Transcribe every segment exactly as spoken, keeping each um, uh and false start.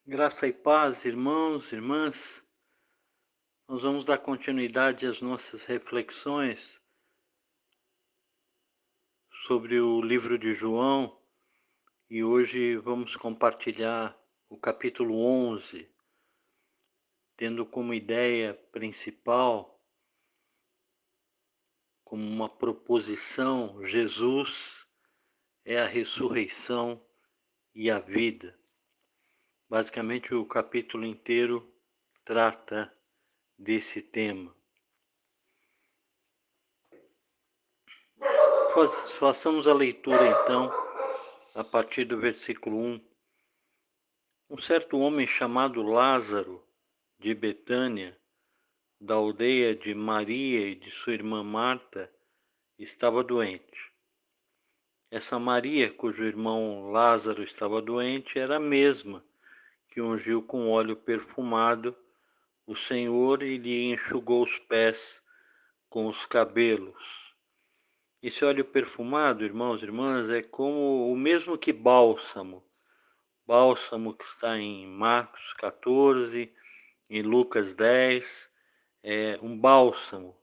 Graça e paz, irmãos, irmãs. Nós vamos dar continuidade às nossas reflexões sobre o livro de João e hoje vamos compartilhar o capítulo onze, tendo como ideia principal, como uma proposição, Jesus é a ressurreição e a vida. Basicamente, o capítulo inteiro trata desse tema. Façamos a leitura então a partir do versículo um. Um certo homem chamado Lázaro, de Betânia, da aldeia de Maria e de sua irmã Marta, estava doente. Essa Maria, cujo irmão Lázaro estava doente, era a mesma que ungiu com óleo perfumado o Senhor e lhe enxugou os pés com os cabelos. Esse óleo perfumado, irmãos e irmãs, é como o mesmo que bálsamo. Bálsamo que está em Marcos quatorze, em Lucas dez, é um bálsamo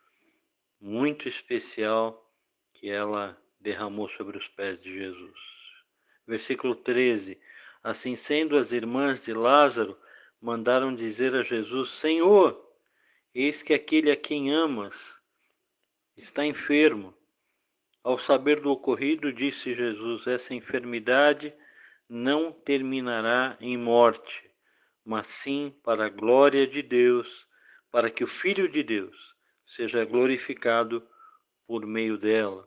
muito especial que ela derramou sobre os pés de Jesus. Versículo treze. Assim sendo, as irmãs de Lázaro mandaram dizer a Jesus: Senhor, eis que aquele a quem amas está enfermo. Ao saber do ocorrido, disse Jesus: essa enfermidade não terminará em morte, mas sim para a glória de Deus, para que o Filho de Deus seja glorificado por meio dela.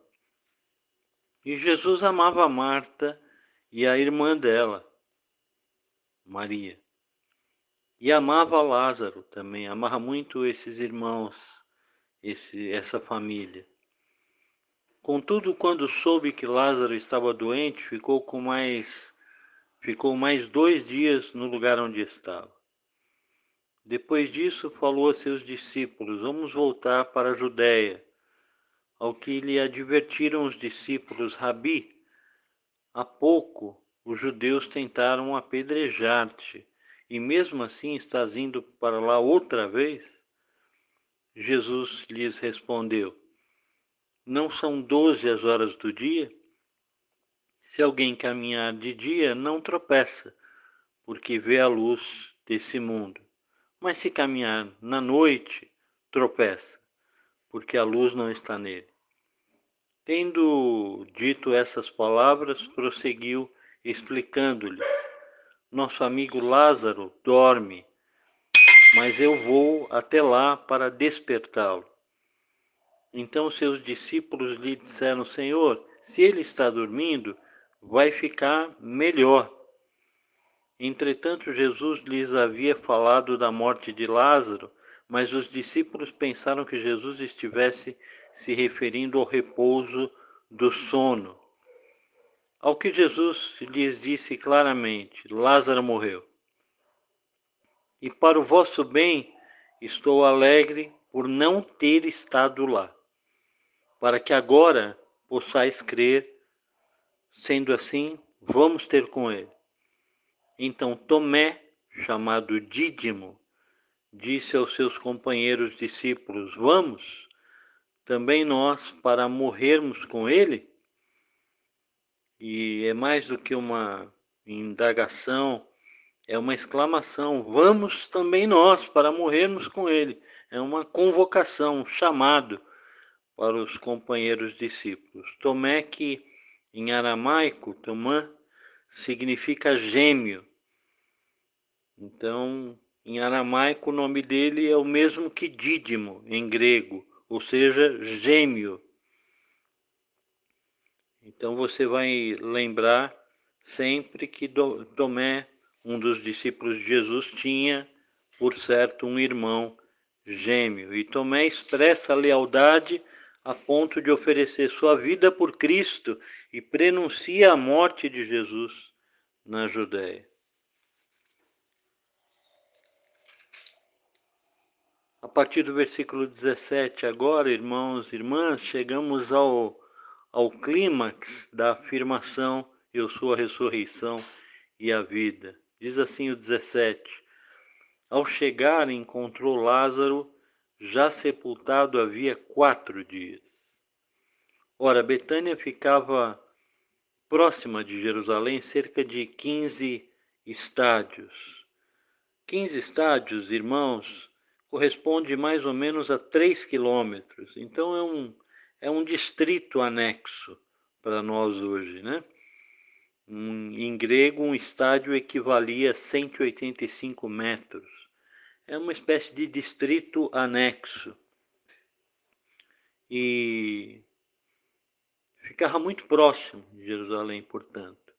E Jesus amava Marta e a irmã dela, Maria. E amava Lázaro também, amava muito esses irmãos, esse, essa família. Contudo, quando soube que Lázaro estava doente, ficou com mais, ficou mais dois dias no lugar onde estava. Depois disso, falou a seus discípulos: vamos voltar para a Judéia. Ao que lhe advertiram os discípulos: Rabi, há pouco os judeus tentaram apedrejar-te, e mesmo assim estás indo para lá outra vez? Jesus lhes respondeu: não são doze as horas do dia? Se alguém caminhar de dia, não tropeça, porque vê a luz desse mundo. Mas se caminhar na noite, tropeça, porque a luz não está nele. Tendo dito essas palavras, prosseguiu, explicando-lhes: nosso amigo Lázaro dorme, mas eu vou até lá para despertá-lo. Então seus discípulos lhe disseram: Senhor, se ele está dormindo, vai ficar melhor. Entretanto, Jesus lhes havia falado da morte de Lázaro, mas os discípulos pensaram que Jesus estivesse se referindo ao repouso do sono. Ao que Jesus lhes disse claramente: Lázaro morreu. E para o vosso bem estou alegre por não ter estado lá, para que agora possais crer. Sendo assim, vamos ter com ele. Então Tomé, chamado Dídimo, disse aos seus companheiros discípulos: vamos, também nós, para morrermos com ele? E é mais do que uma indagação, é uma exclamação: vamos também nós, para morrermos com ele. É uma convocação, um chamado para os companheiros discípulos. Tomé, que em aramaico, Tomã, significa gêmeo. Então, em aramaico, o nome dele é o mesmo que Dídimo, em grego, ou seja, gêmeo. Então, você vai lembrar sempre que Tomé, um dos discípulos de Jesus, tinha, por certo, um irmão gêmeo. E Tomé expressa a lealdade a ponto de oferecer sua vida por Cristo e prenuncia a morte de Jesus na Judéia. A partir do versículo dezessete, agora, irmãos e irmãs, chegamos ao, ao clímax da afirmação: eu sou a ressurreição e a vida. Diz assim o dezessete: Ao chegar, encontrou Lázaro já sepultado havia quatro dias. Ora, Betânia ficava próxima de Jerusalém, cerca de quinze estádios. quinze estádios, irmãos, corresponde mais ou menos a três quilômetros. Então é um, é um distrito anexo para nós hoje, né? Um, em grego, um estádio equivalia a cento e oitenta e cinco metros. É uma espécie de distrito anexo. E ficava muito próximo de Jerusalém, portanto.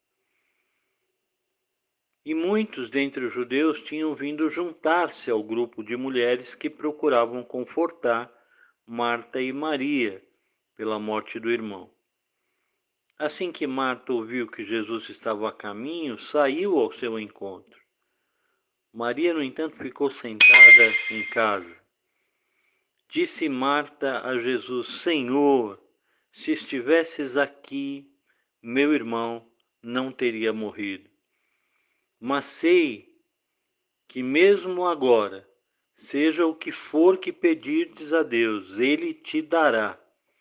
E muitos dentre os judeus tinham vindo juntar-se ao grupo de mulheres que procuravam confortar Marta e Maria pela morte do irmão. Assim que Marta ouviu que Jesus estava a caminho, saiu ao seu encontro. Maria, no entanto, ficou sentada em casa. Disse Marta a Jesus: Senhor, se estivesses aqui, meu irmão não teria morrido. Mas sei que mesmo agora, seja o que for que pedirdes a Deus, Ele te dará.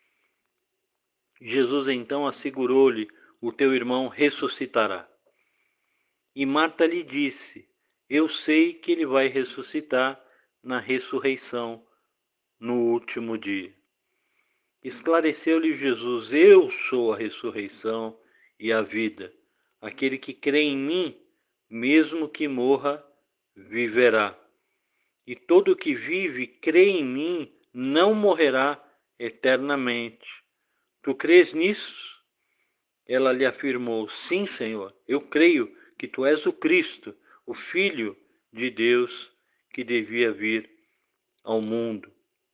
Jesus então assegurou-lhe: o teu irmão ressuscitará. E Marta lhe disse: Eu sei que ele vai ressuscitar na ressurreição no último dia. Esclareceu-lhe Jesus: Eu sou a ressurreição e a vida. Aquele que crê em mim, mesmo que morra, viverá. E todo que vive, crê em mim, não morrerá eternamente. Tu crês nisso? Ela lhe afirmou: Sim, Senhor, eu creio que tu és o Cristo, o Filho de Deus que devia vir ao mundo.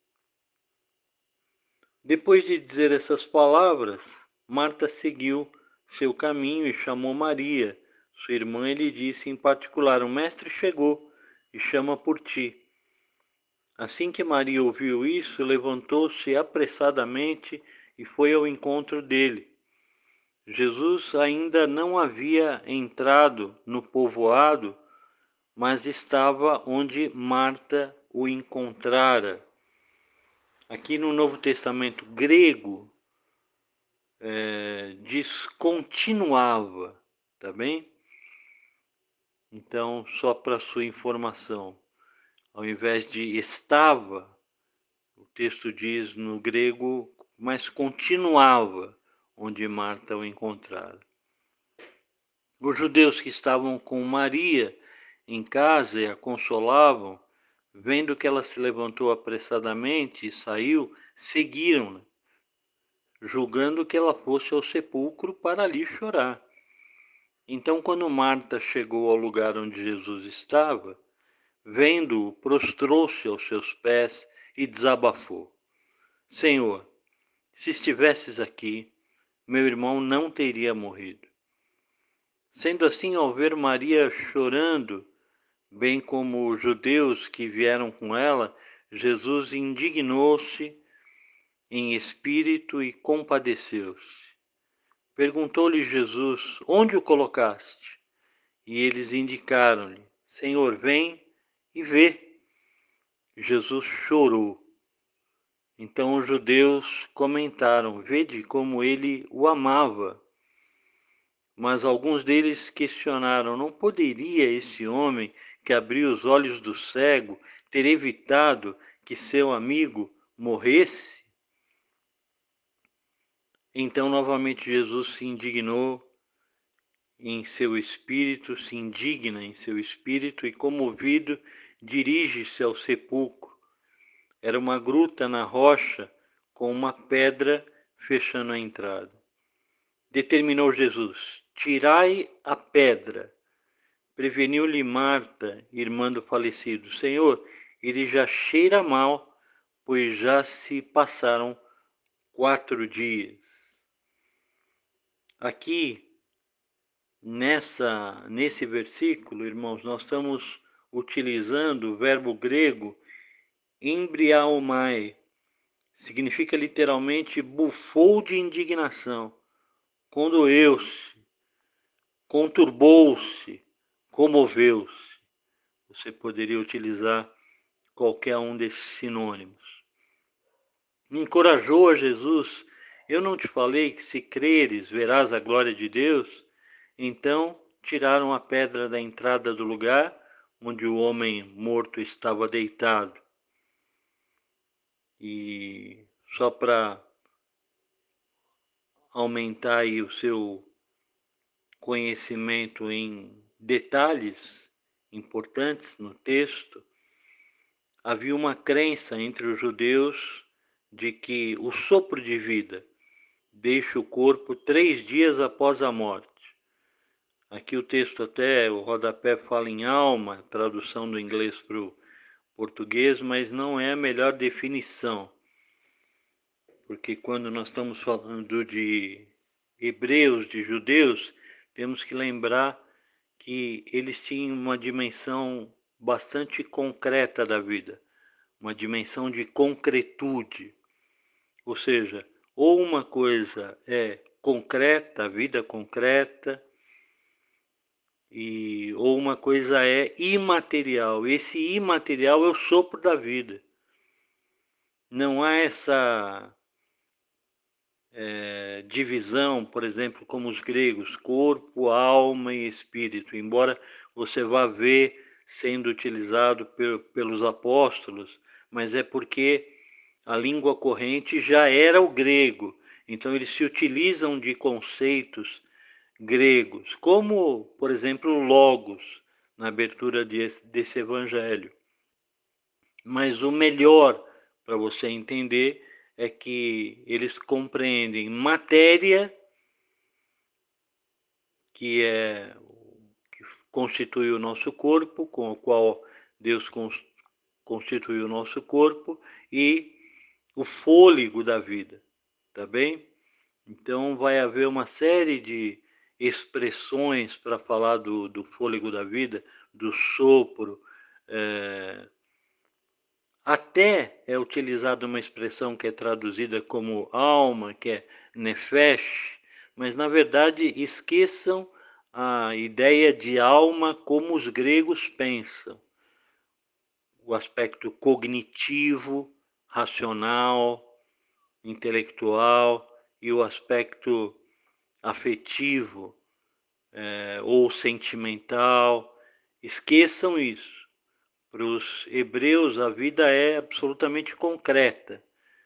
Depois de dizer essas palavras, Marta seguiu seu caminho e chamou Maria, sua irmã, e lhe disse em particular: O mestre chegou e chama por ti. Assim que Maria ouviu isso, levantou-se apressadamente e foi ao encontro dele. Jesus ainda não havia entrado no povoado, mas estava onde Marta o encontrara. Aqui no Novo Testamento grego, é, diz continuava, tá bem? Então, só para sua informação, ao invés de estava, o texto diz no grego, mas continuava onde Marta o encontrara. Os judeus que estavam com Maria em casa e a consolavam, vendo que ela se levantou apressadamente e saiu, seguiram-na, julgando que ela fosse ao sepulcro para ali chorar. Então, quando Marta chegou ao lugar onde Jesus estava, vendo-o, prostrou-se aos seus pés e desabafou: Senhor, se estivesses aqui, meu irmão não teria morrido. Sendo assim, ao ver Maria chorando, bem como os judeus que vieram com ela, Jesus indignou-se em espírito e compadeceu-se. Perguntou-lhe Jesus: Onde o colocaste? E eles indicaram-lhe: Senhor, vem e vê. Jesus chorou. Então os judeus comentaram: Vede como ele o amava. Mas alguns deles questionaram: Não poderia esse homem que abriu os olhos do cego ter evitado que seu amigo morresse? Então novamente Jesus se indignou em seu espírito, se indigna em seu espírito e, comovido, dirige-se ao sepulcro. Era uma gruta na rocha com uma pedra fechando a entrada. Determinou Jesus: Tirai a pedra. Preveniu-lhe Marta, irmã do falecido: Senhor, ele já cheira mal, pois já se passaram quatro dias. Aqui, nessa, nesse versículo, irmãos, nós estamos utilizando o verbo grego embriaomai. Significa literalmente bufou de indignação, condoeu-se, conturbou-se, comoveu-se. Você poderia utilizar qualquer um desses sinônimos. Encorajou a Jesus: eu não te falei que se creres verás a glória de Deus? Então tiraram a pedra da entrada do lugar onde o homem morto estava deitado. E só para aumentar aí o seu conhecimento em detalhes importantes no texto, havia uma crença entre os judeus de que o sopro de vida deixa o corpo três dias após a morte. Aqui o texto até, o rodapé fala em alma, tradução do inglês para o português, mas não é a melhor definição. Porque quando nós estamos falando de hebreus, de judeus, temos que lembrar que eles tinham uma dimensão bastante concreta da vida, uma dimensão de concretude. Ou seja, ou uma coisa é concreta, a vida concreta, e, ou uma coisa é imaterial. Esse imaterial é o sopro da vida. Não há essa é, divisão, por exemplo, como os gregos, corpo, alma e espírito, embora você vá ver sendo utilizado pelos apóstolos, mas é porque a língua corrente já era o grego, então eles se utilizam de conceitos gregos, como, por exemplo, logos, na abertura desse, desse evangelho. Mas o melhor para você entender é que eles compreendem matéria, que é que constitui o nosso corpo, com o qual Deus constitui o nosso corpo, e o fôlego da vida, tá bem? Então vai haver uma série de expressões para falar do, do fôlego da vida, do sopro. É... Até é utilizada uma expressão que é traduzida como alma, que é nefesh, mas na verdade esqueçam a ideia de alma como os gregos pensam. O aspecto cognitivo, racional, intelectual e o aspecto afetivo é, ou sentimental. Esqueçam isso. Para os hebreus, a vida é absolutamente concreta.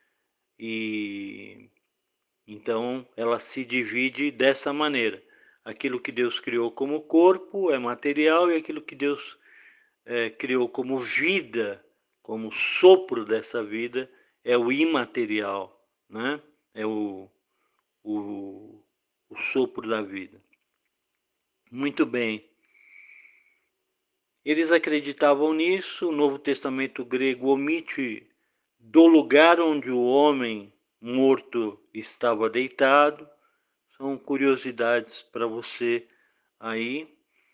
E então ela se divide dessa maneira. Aquilo que Deus criou como corpo é material e aquilo que Deus é, criou como vida, como sopro dessa vida, é o imaterial, né? É o, o, o sopro da vida. Muito bem. Eles acreditavam nisso. O Novo Testamento grego omite do lugar onde o homem morto estava deitado. São curiosidades para você aí.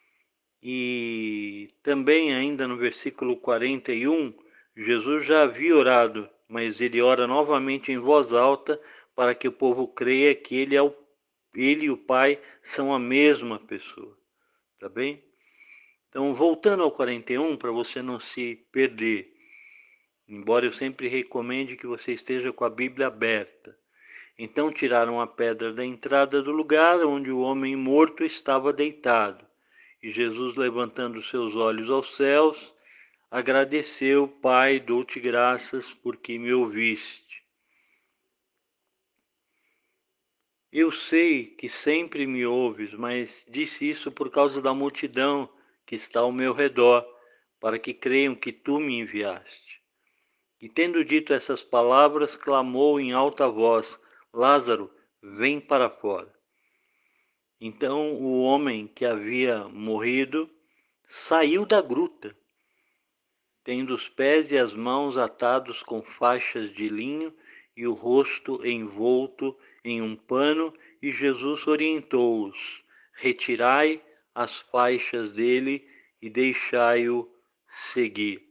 E também ainda no versículo quarenta e um, Jesus já havia orado, mas ele ora novamente em voz alta para que o povo creia que ele, é o, ele e o Pai são a mesma pessoa. Tá bem? Então, voltando ao quarenta e um, para você não se perder, embora eu sempre recomende que você esteja com a Bíblia aberta. Então tiraram a pedra da entrada do lugar onde o homem morto estava deitado. E Jesus, levantando seus olhos aos céus, agradeceu: Pai, dou-te graças porque me ouviste. Eu sei que sempre me ouves, mas disse isso por causa da multidão que está ao meu redor, para que creiam que tu me enviaste. E tendo dito essas palavras, clamou em alta voz: Lázaro, vem para fora. Então o homem que havia morrido saiu da gruta, tendo os pés e as mãos atados com faixas de linho e o rosto envolto em um pano, e Jesus orientou-os: retirai as faixas dele e deixai-o seguir.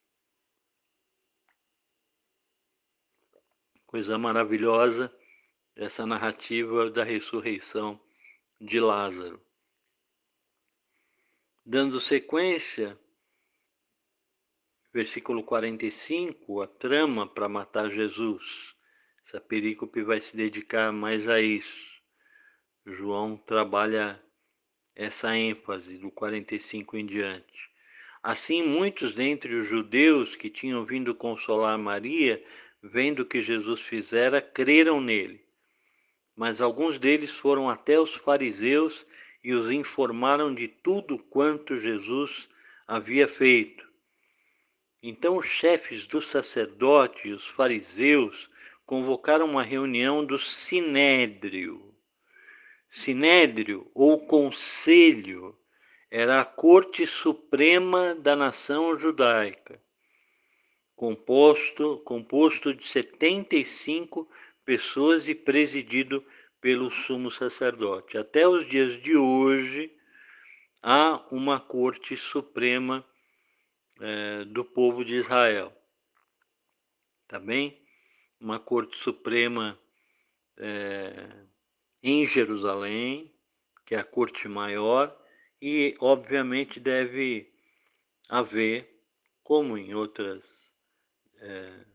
Coisa maravilhosa essa narrativa da ressurreição de Lázaro. Dando sequência, versículo quarenta e cinco, a trama para matar Jesus. Essa perícope vai se dedicar mais a isso. João trabalha essa ênfase do quarenta e cinco em diante. Assim, muitos dentre os judeus que tinham vindo consolar Maria, vendo o que Jesus fizera, creram nele. Mas alguns deles foram até os fariseus e os informaram de tudo quanto Jesus havia feito. Então os chefes dos sacerdotes e os fariseus convocaram uma reunião do Sinédrio. Sinédrio, ou Conselho, era a Corte Suprema da nação judaica, composto, composto de setenta e cinco pessoas e presidido pelo sumo sacerdote. Até os dias de hoje, há uma Corte Suprema é, do povo de Israel. Tá bem? Uma Corte Suprema é, em Jerusalém, que é a Corte Maior, e obviamente deve haver, como em outras é,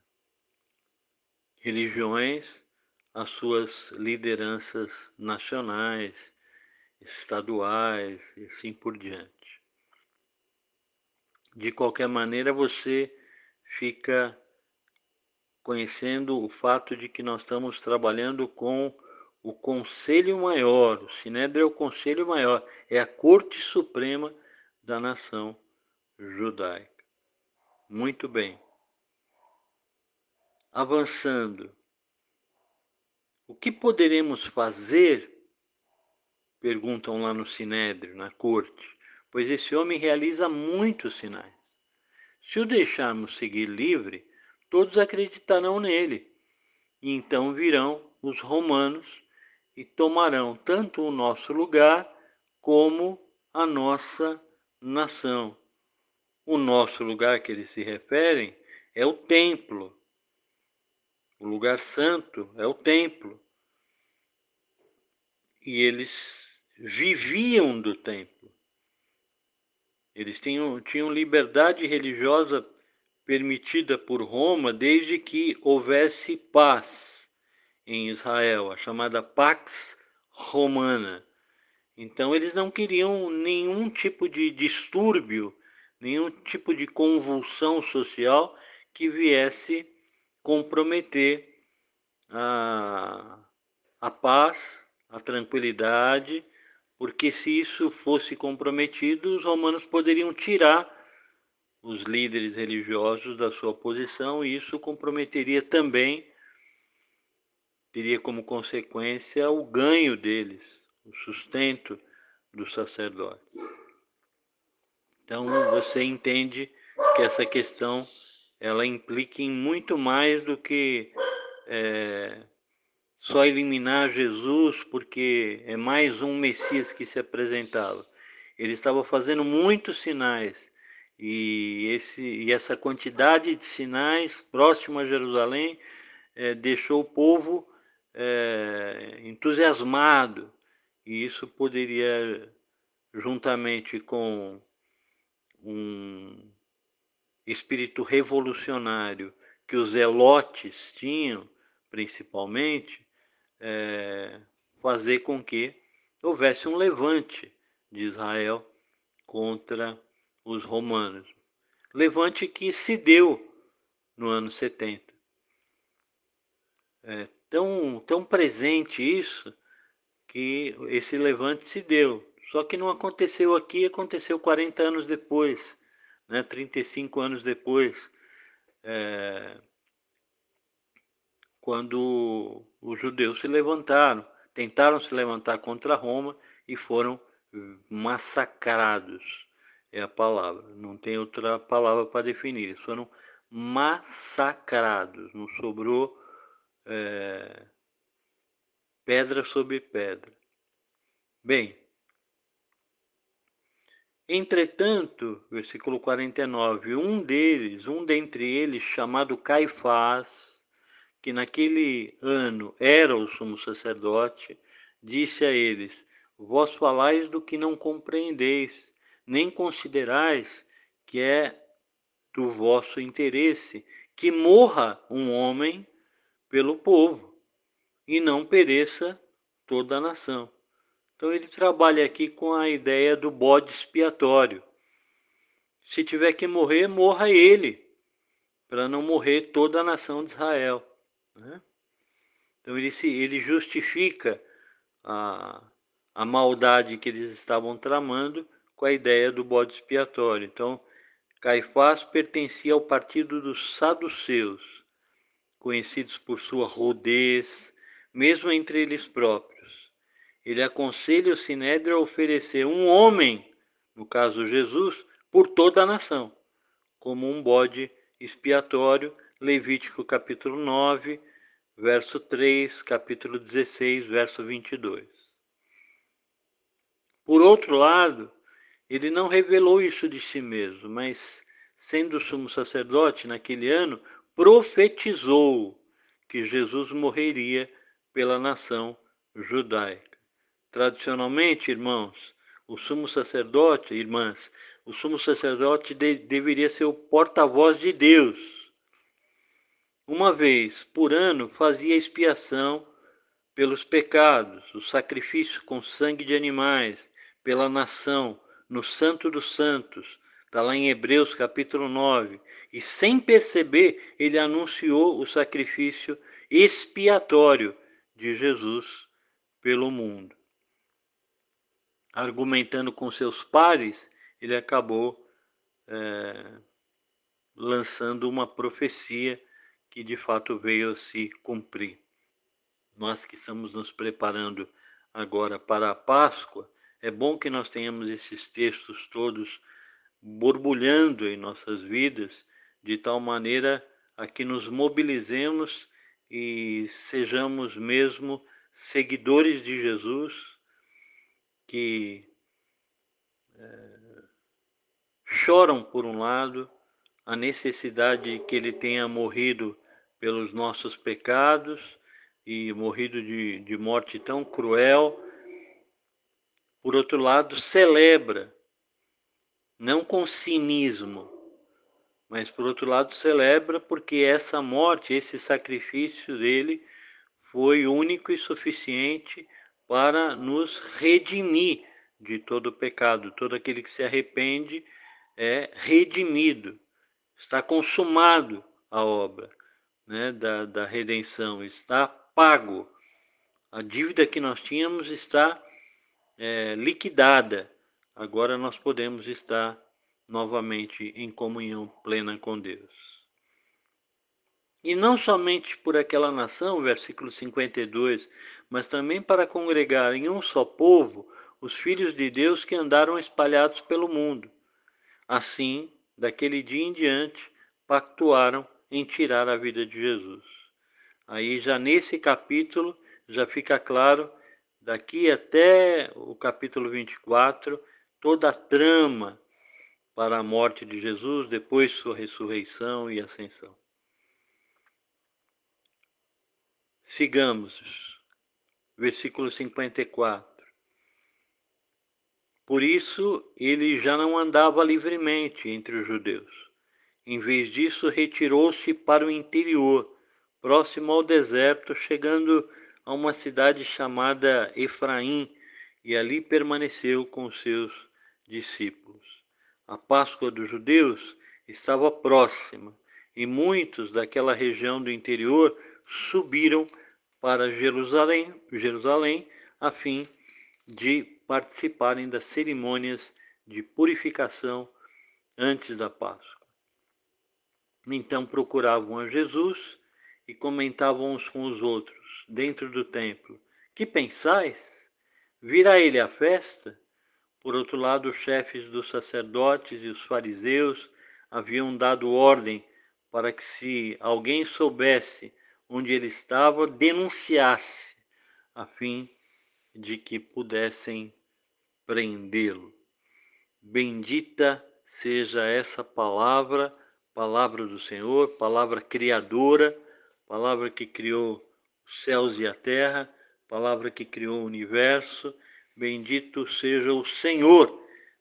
religiões, as suas lideranças nacionais, estaduais e assim por diante. De qualquer maneira, você fica conhecendo o fato de que nós estamos trabalhando com o Conselho Maior. O Sinédrio é o Conselho Maior, é a Corte Suprema da nação judaica. Muito bem. Avançando. O que poderemos fazer? Perguntam lá no Sinédrio, na corte, pois esse homem realiza muitos sinais. Se o deixarmos seguir livre, todos acreditarão nele, e então virão os romanos e tomarão tanto o nosso lugar como a nossa nação. O nosso lugar que eles se referem é o templo. O lugar santo é o templo. E eles viviam do templo. Eles tinham, tinham liberdade religiosa permitida por Roma desde que houvesse paz em Israel, a chamada Pax Romana. Então eles não queriam nenhum tipo de distúrbio, nenhum tipo de convulsão social que viesse comprometer a, a paz, a tranquilidade, porque se isso fosse comprometido, os romanos poderiam tirar os líderes religiosos da sua posição e isso comprometeria também, teria como consequência o ganho deles, o sustento dos sacerdotes. Então você entende que essa questão ela implica em muito mais do que é, só eliminar Jesus porque é mais um Messias que se apresentava. Ele estava fazendo muitos sinais e, esse, e essa quantidade de sinais próximo a Jerusalém é, deixou o povo é, entusiasmado e isso poderia, juntamente com um espírito revolucionário que os zelotes tinham, principalmente, é, fazer com que houvesse um levante de Israel contra os romanos. Levante que se deu no ano setenta. É tão, tão presente isso que esse levante se deu. Só que não aconteceu aqui, aconteceu quarenta anos depois, né, trinta e cinco anos depois, é, quando os judeus se levantaram, tentaram se levantar contra Roma e foram massacrados. É a palavra, não tem outra palavra para definir. Eles foram massacrados, não sobrou é, pedra sobre pedra. Bem, entretanto, versículo quarenta e nove, um deles, um dentre eles, chamado Caifás, que naquele ano era o sumo sacerdote, disse a eles: vós falais do que não compreendeis, nem considerais que é do vosso interesse que morra um homem pelo povo, e não pereça toda a nação. Então ele trabalha aqui com a ideia do bode expiatório. Se tiver que morrer, morra ele, para não morrer toda a nação de Israel, né? Então ele, se, ele justifica a, a maldade que eles estavam tramando com a ideia do bode expiatório. Então, Caifás pertencia ao partido dos saduceus, conhecidos por sua rudez, mesmo entre eles próprios. Ele aconselha o Sinédrio a oferecer um homem, no caso Jesus, por toda a nação, como um bode expiatório, Levítico capítulo nove, verso três, capítulo dezesseis, verso vinte e dois. Por outro lado, ele não revelou isso de si mesmo, mas, sendo sumo sacerdote naquele ano, profetizou que Jesus morreria pela nação judaica. Tradicionalmente, irmãos, o sumo sacerdote, irmãs, o sumo sacerdote de, deveria ser o porta-voz de Deus. Uma vez por ano fazia expiação pelos pecados, o sacrifício com sangue de animais, pela nação, no Santo dos Santos, está lá em Hebreus capítulo nove, e sem perceber, ele anunciou o sacrifício expiatório de Jesus pelo mundo. Argumentando com seus pares, ele acabou é, lançando uma profecia que de fato veio a se cumprir. Nós que estamos nos preparando agora para a Páscoa, é bom que nós tenhamos esses textos todos borbulhando em nossas vidas, de tal maneira a que nos mobilizemos e sejamos mesmo seguidores de Jesus, que é, choram, por um lado, a necessidade de que ele tenha morrido pelos nossos pecados e morrido de, de morte tão cruel. Por outro lado, celebra, não com cinismo, mas por outro lado celebra porque essa morte, esse sacrifício dele foi único e suficiente para nos redimir de todo o pecado. Todo aquele que se arrepende é redimido. Está consumado a obra, né, da, da redenção, está pago. A dívida que nós tínhamos está é, liquidada. Agora nós podemos estar novamente em comunhão plena com Deus. E não somente por aquela nação, versículo cinquenta e dois, mas também para congregar em um só povo os filhos de Deus que andaram espalhados pelo mundo. Assim, daquele dia em diante, pactuaram em tirar a vida de Jesus. Aí já nesse capítulo já fica claro, daqui até o capítulo vinte e quatro, toda a trama para a morte de Jesus, depois sua ressurreição e ascensão. Sigamos, versículo cinquenta e quatro. Por isso ele já não andava livremente entre os judeus. Em vez disso, retirou-se para o interior, próximo ao deserto, chegando a uma cidade chamada Efraim, e ali permaneceu com seus discípulos. A Páscoa dos judeus estava próxima, e muitos daquela região do interior subiram para Jerusalém, Jerusalém a fim de participarem das cerimônias de purificação antes da Páscoa. Então procuravam a Jesus e comentavam uns com os outros, dentro do templo: que pensais? Virá ele à festa? Por outro lado, os chefes dos sacerdotes e os fariseus haviam dado ordem para que, se alguém soubesse onde ele estava, denunciasse, a fim de que pudessem prendê-lo. Bendita seja essa palavra, palavra do Senhor, palavra criadora, palavra que criou os céus e a terra, palavra que criou o universo. Bendito seja o Senhor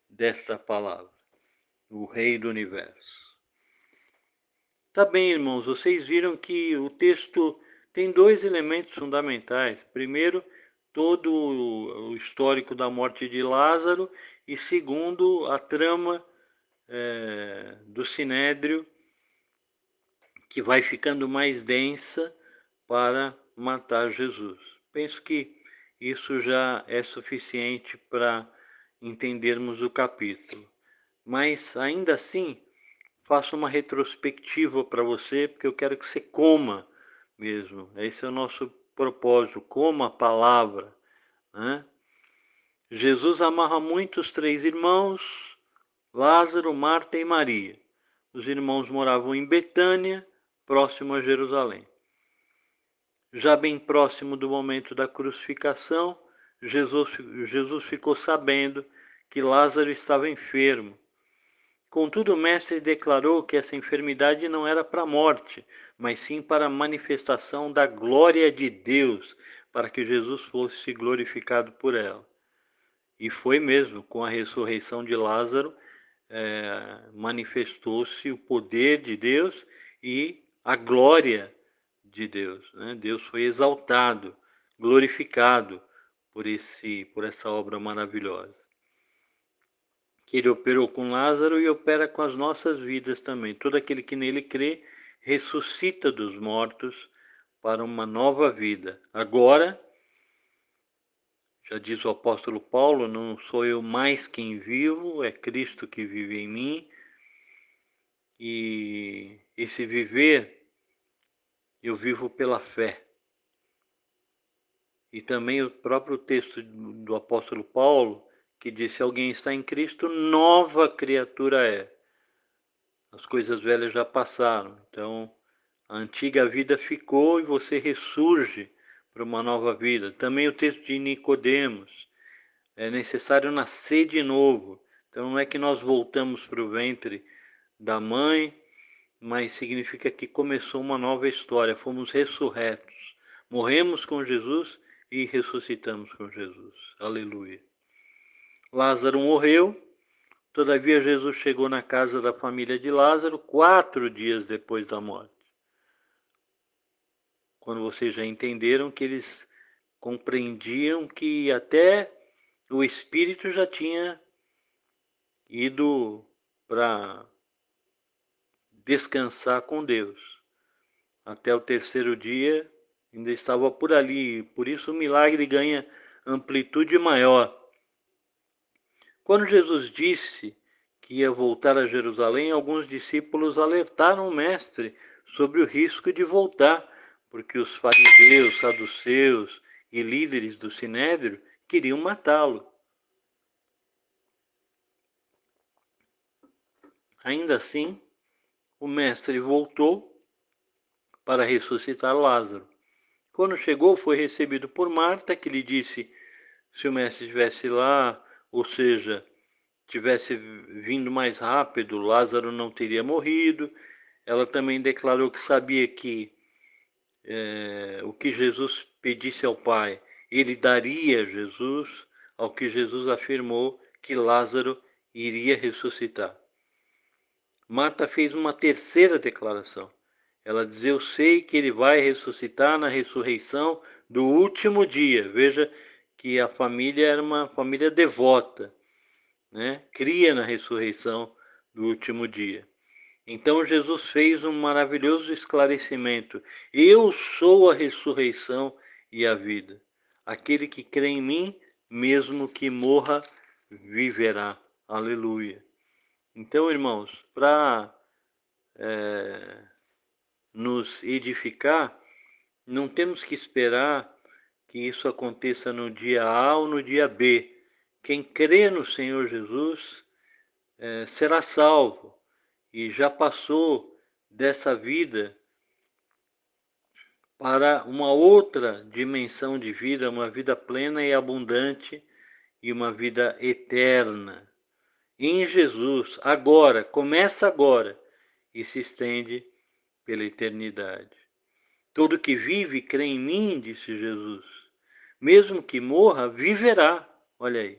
desta palavra, o Rei do Universo. Tá bem, irmãos, vocês viram que o texto tem dois elementos fundamentais. Primeiro, todo o histórico da morte de Lázaro, e segundo, a trama é, do Sinédrio, que vai ficando mais densa para matar Jesus. Penso que isso já é suficiente para entendermos o capítulo. Mas, ainda assim, faço uma retrospectiva para você, porque eu quero que você coma mesmo. Esse é o nosso propósito, coma a palavra, né? Jesus amarra muito os três irmãos, Lázaro, Marta e Maria. Os irmãos moravam em Betânia, próximo a Jerusalém. Já bem próximo do momento da crucificação, Jesus, Jesus ficou sabendo que Lázaro estava enfermo. Contudo, o mestre declarou que essa enfermidade não era para a morte, mas sim para a manifestação da glória de Deus, para que Jesus fosse glorificado por ela. E foi mesmo, com a ressurreição de Lázaro, é, manifestou-se o poder de Deus e a glória de Deus, né? Deus foi exaltado, glorificado por, esse, por essa obra maravilhosa. Que ele operou com Lázaro e opera com as nossas vidas também. Todo aquele que nele crê ressuscita dos mortos para uma nova vida. Agora, já diz o apóstolo Paulo, não sou eu mais quem vivo, é Cristo que vive em mim. E esse viver, eu vivo pela fé. E também o próprio texto do apóstolo Paulo, que diz: se alguém está em Cristo, nova criatura é. As coisas velhas já passaram, então a antiga vida ficou e você ressurge para uma nova vida. Também o texto de Nicodemos: é necessário nascer de novo. Então não é que nós voltamos para o ventre da mãe, mas significa que começou uma nova história, fomos ressurretos. Morremos com Jesus e ressuscitamos com Jesus. Aleluia. Lázaro morreu, todavia Jesus chegou na casa da família de Lázaro quatro dias depois da morte. Quando vocês já entenderam que eles compreendiam que até o espírito já tinha ido para descansar com Deus. Até o terceiro dia ainda estava por ali, por isso o milagre ganha amplitude maior. Quando Jesus disse que ia voltar a Jerusalém, alguns discípulos alertaram o mestre sobre o risco de voltar, porque os fariseus, saduceus e líderes do Sinédrio queriam matá-lo. Ainda assim, o mestre voltou para ressuscitar Lázaro. Quando chegou, foi recebido por Marta, que lhe disse: se o mestre estivesse lá, ou seja, tivesse vindo mais rápido, Lázaro não teria morrido. Ela também declarou que sabia que é, o que Jesus pedisse ao Pai, ele daria a Jesus, ao que Jesus afirmou que Lázaro iria ressuscitar. Marta fez uma terceira declaração. Ela diz: eu sei que ele vai ressuscitar na ressurreição do último dia. Veja que a família era uma família devota, né? Cria na ressurreição do último dia. Então Jesus fez um maravilhoso esclarecimento: eu sou a ressurreição e a vida. Aquele que crê em mim, mesmo que morra, viverá. Aleluia. Então, irmãos, para é, nos edificar, não temos que esperar que isso aconteça no dia A ou no dia B. Quem crê no Senhor Jesus é, será salvo e já passou dessa vida para uma outra dimensão de vida, uma vida plena e abundante e uma vida eterna. Em Jesus, agora, começa agora e se estende pela eternidade. Todo que vive crê em mim, disse Jesus. Mesmo que morra, viverá. Olha aí.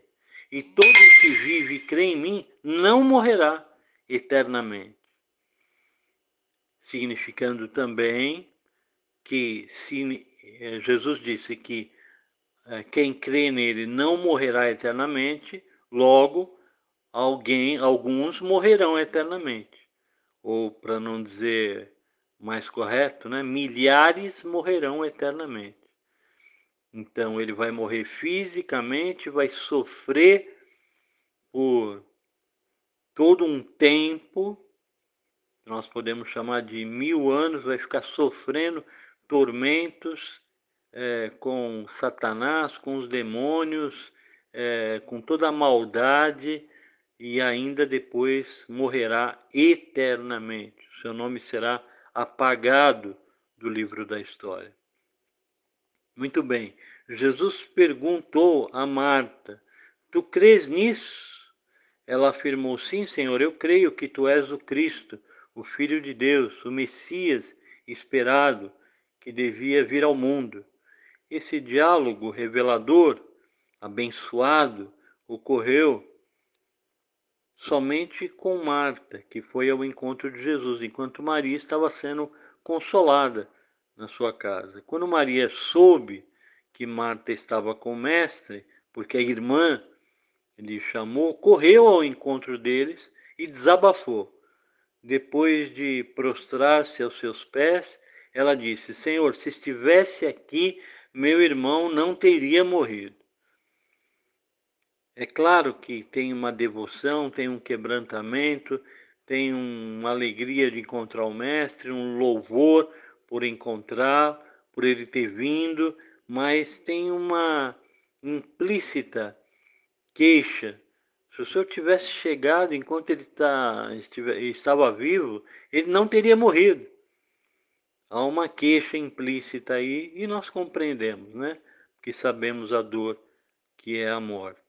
e todo o que vive e crê em mim não morrerá eternamente. Significando também que se Jesus disse que quem crê nele não morrerá eternamente, logo alguém, alguns morrerão eternamente. Ou, para não dizer mais correto, né, milhares morrerão eternamente. Então ele vai morrer fisicamente, vai sofrer por todo um tempo, nós podemos chamar de mil anos, vai ficar sofrendo tormentos é, com Satanás, com os demônios, é, com toda a maldade, e ainda depois morrerá eternamente. O seu nome será apagado do livro da história. Muito bem. Jesus perguntou a Marta: tu crês nisso? Ela afirmou: sim, Senhor, eu creio que tu és o Cristo, o Filho de Deus, o Messias esperado, que devia vir ao mundo. Esse diálogo revelador, abençoado, ocorreu somente com Marta, que foi ao encontro de Jesus, enquanto Maria estava sendo consolada na sua casa. Quando Maria soube que Marta estava com o mestre, porque a irmã lhe chamou, correu ao encontro deles e desabafou. Depois de prostrar-se aos seus pés, ela disse: Senhor, se estivesse aqui, meu irmão não teria morrido. É claro que tem uma devoção, tem um quebrantamento, tem uma alegria de encontrar o mestre, um louvor por encontrar, por ele ter vindo, mas tem uma implícita queixa. Se o senhor tivesse chegado enquanto ele tá, estava vivo, ele não teria morrido. Há uma queixa implícita aí e nós compreendemos, né? Porque sabemos a dor que é a morte.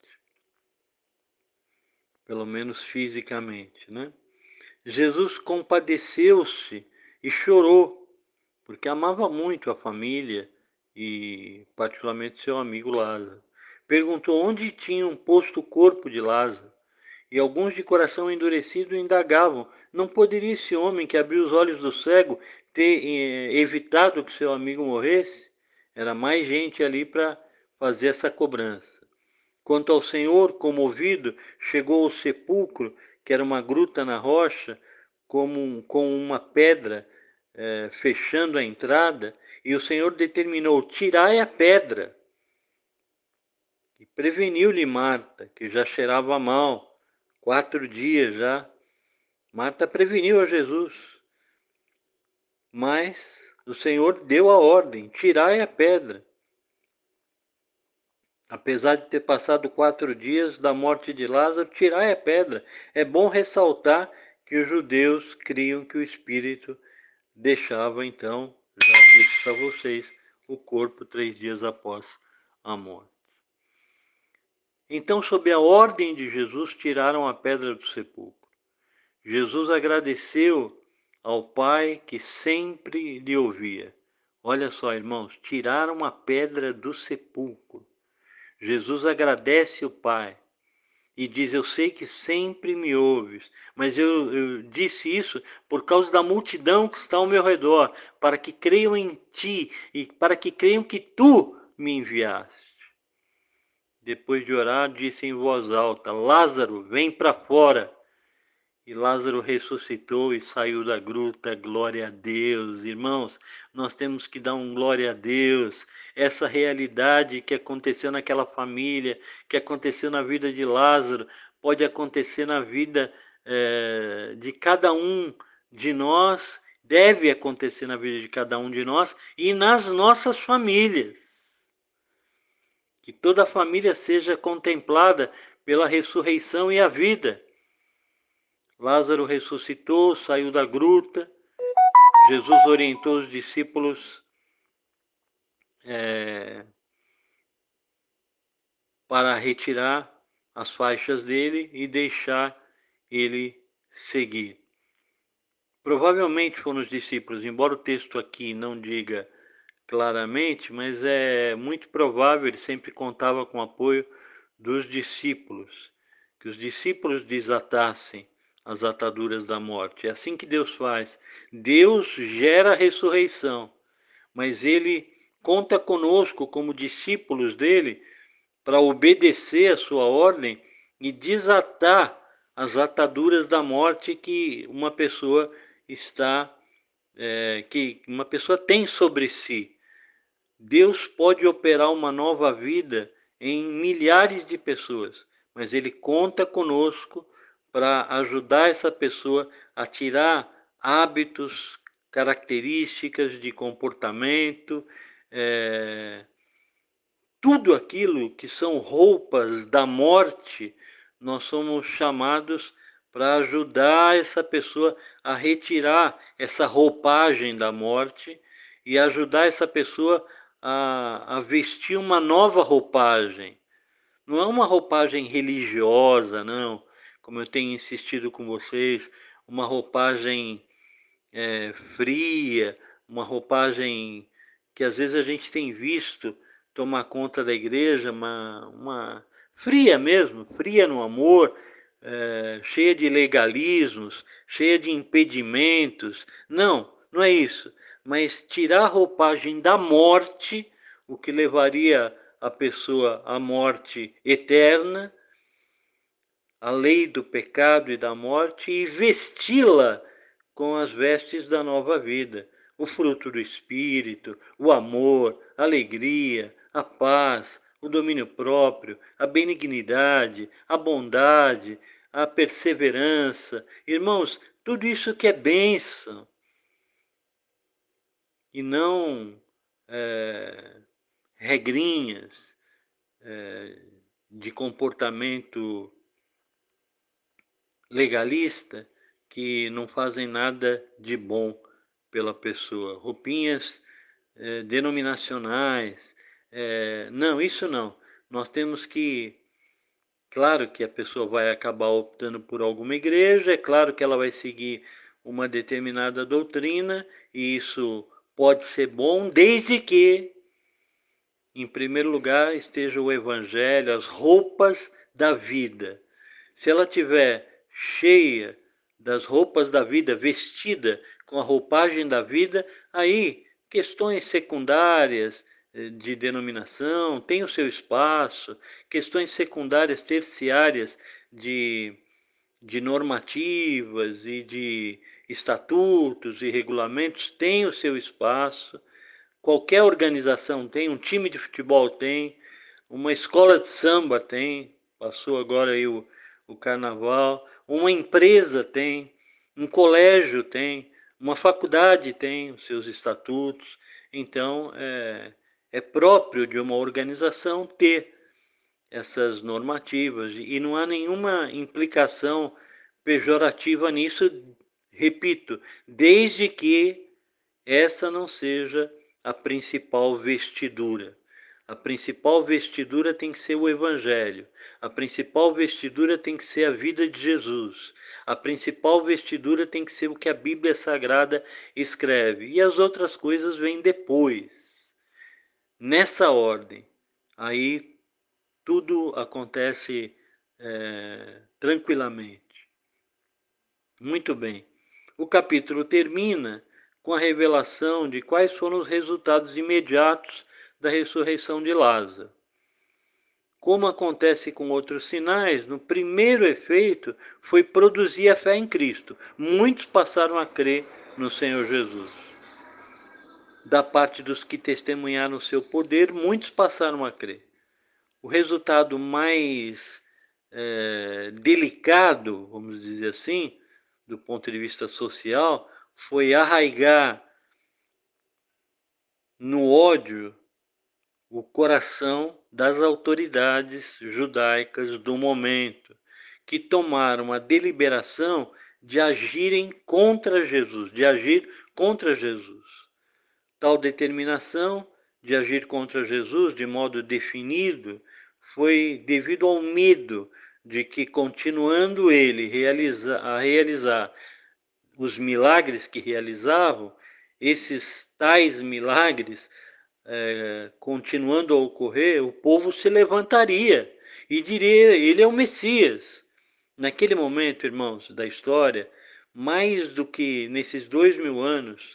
Pelo menos fisicamente, né? Jesus compadeceu-se e chorou, porque amava muito a família e particularmente seu amigo Lázaro. Perguntou onde tinham posto o corpo de Lázaro. E alguns de coração endurecido indagavam: não poderia esse homem que abriu os olhos do cego ter eh, evitado que seu amigo morresse? Era mais gente ali para fazer essa cobrança. Quanto ao Senhor, comovido, chegou ao sepulcro, que era uma gruta na rocha, como, com uma pedra eh, fechando a entrada, e o Senhor determinou: tirai a pedra. E preveniu-lhe Marta, que já cheirava mal, quatro dias já. Marta preveniu a Jesus, mas o Senhor deu a ordem: tirai a pedra. Apesar de ter passado quatro dias da morte de Lázaro, tirai a pedra. É bom ressaltar que os judeus criam que o espírito deixava, então, já disse para vocês, o corpo três dias após a morte. Então, sob a ordem de Jesus, tiraram a pedra do sepulcro. Jesus agradeceu ao Pai que sempre lhe ouvia. Olha só, irmãos, tiraram a pedra do sepulcro. Jesus agradece o Pai e diz: eu sei que sempre me ouves, mas eu, eu disse isso por causa da multidão que está ao meu redor, para que creiam em ti e para que creiam que tu me enviaste. Depois de orar, disse em voz alta: Lázaro, vem para fora. E Lázaro ressuscitou e saiu da gruta. Glória a Deus. Irmãos, nós temos que dar um glória a Deus. Essa realidade que aconteceu naquela família, que aconteceu na vida de Lázaro, pode acontecer na vida é, de cada um de nós, deve acontecer na vida de cada um de nós e nas nossas famílias. Que toda a família seja contemplada pela ressurreição e a vida. Lázaro ressuscitou, saiu da gruta. Jesus orientou os discípulos é, para retirar as faixas dele e deixar ele seguir. Provavelmente foram os discípulos, embora o texto aqui não diga claramente, mas é muito provável, ele sempre contava com o apoio dos discípulos, que os discípulos desatassem as ataduras da morte. É assim que Deus faz. Deus gera a ressurreição, mas Ele conta conosco como discípulos dele para obedecer a sua ordem e desatar as ataduras da morte que uma pessoa está, é, que uma pessoa tem sobre si. Deus pode operar uma nova vida em milhares de pessoas, mas Ele conta conosco para ajudar essa pessoa a tirar hábitos, características de comportamento, é, tudo aquilo que são roupas da morte. Nós somos chamados para ajudar essa pessoa a retirar essa roupagem da morte e ajudar essa pessoa a, a vestir uma nova roupagem. Não é uma roupagem religiosa, não, como eu tenho insistido com vocês, uma roupagem é, fria, uma roupagem que às vezes a gente tem visto tomar conta da igreja, uma, uma fria mesmo, fria no amor, é, cheia de legalismos, cheia de impedimentos. Não, não é isso. Mas tirar a roupagem da morte, o que levaria a pessoa à morte eterna, a lei do pecado e da morte, e vesti-la com as vestes da nova vida, o fruto do Espírito, o amor, a alegria, a paz, o domínio próprio, a benignidade, a bondade, a perseverança. Irmãos, tudo isso que é bênção, e não é, regrinhas é, de comportamento legalista que não fazem nada de bom pela pessoa. Roupinhas eh, denominacionais. Eh, não, isso não. Nós temos que... Claro que a pessoa vai acabar optando por alguma igreja, é claro que ela vai seguir uma determinada doutrina, e isso pode ser bom, desde que, em primeiro lugar, esteja o evangelho, as roupas da vida. Se ela tiver cheia das roupas da vida, vestida com a roupagem da vida, aí questões secundárias de denominação têm o seu espaço, questões secundárias terciárias de, de normativas e de estatutos e regulamentos têm o seu espaço. Qualquer organização tem, um time de futebol tem, uma escola de samba tem, passou agora aí o, o carnaval, uma empresa tem, um colégio tem, uma faculdade tem os seus estatutos. Então, é, é próprio de uma organização ter essas normativas, e não há nenhuma implicação pejorativa nisso, repito, desde que essa não seja a principal vestidura. A principal vestidura tem que ser o Evangelho. A principal vestidura tem que ser a vida de Jesus. A principal vestidura tem que ser o que a Bíblia Sagrada escreve. E as outras coisas vêm depois. Nessa ordem. Aí tudo acontece é, tranquilamente. Muito bem. O capítulo termina com a revelação de quais foram os resultados imediatos da ressurreição de Lázaro. Como acontece com outros sinais, no primeiro efeito foi produzir a fé em Cristo. Muitos passaram a crer no Senhor Jesus. Da parte dos que testemunharam o seu poder, muitos passaram a crer. O resultado mais é, delicado, vamos dizer assim, do ponto de vista social, foi arraigar no ódio o coração das autoridades judaicas do momento, que tomaram a deliberação de agirem contra Jesus, de agir contra Jesus. Tal determinação de agir contra Jesus de modo definido foi devido ao medo de que, continuando ele realiza, a realizar os milagres que realizavam, esses tais milagres, é, continuando a ocorrer, o povo se levantaria e diria, ele é o Messias. Naquele momento, irmãos, da história, mais do que nesses dois mil anos,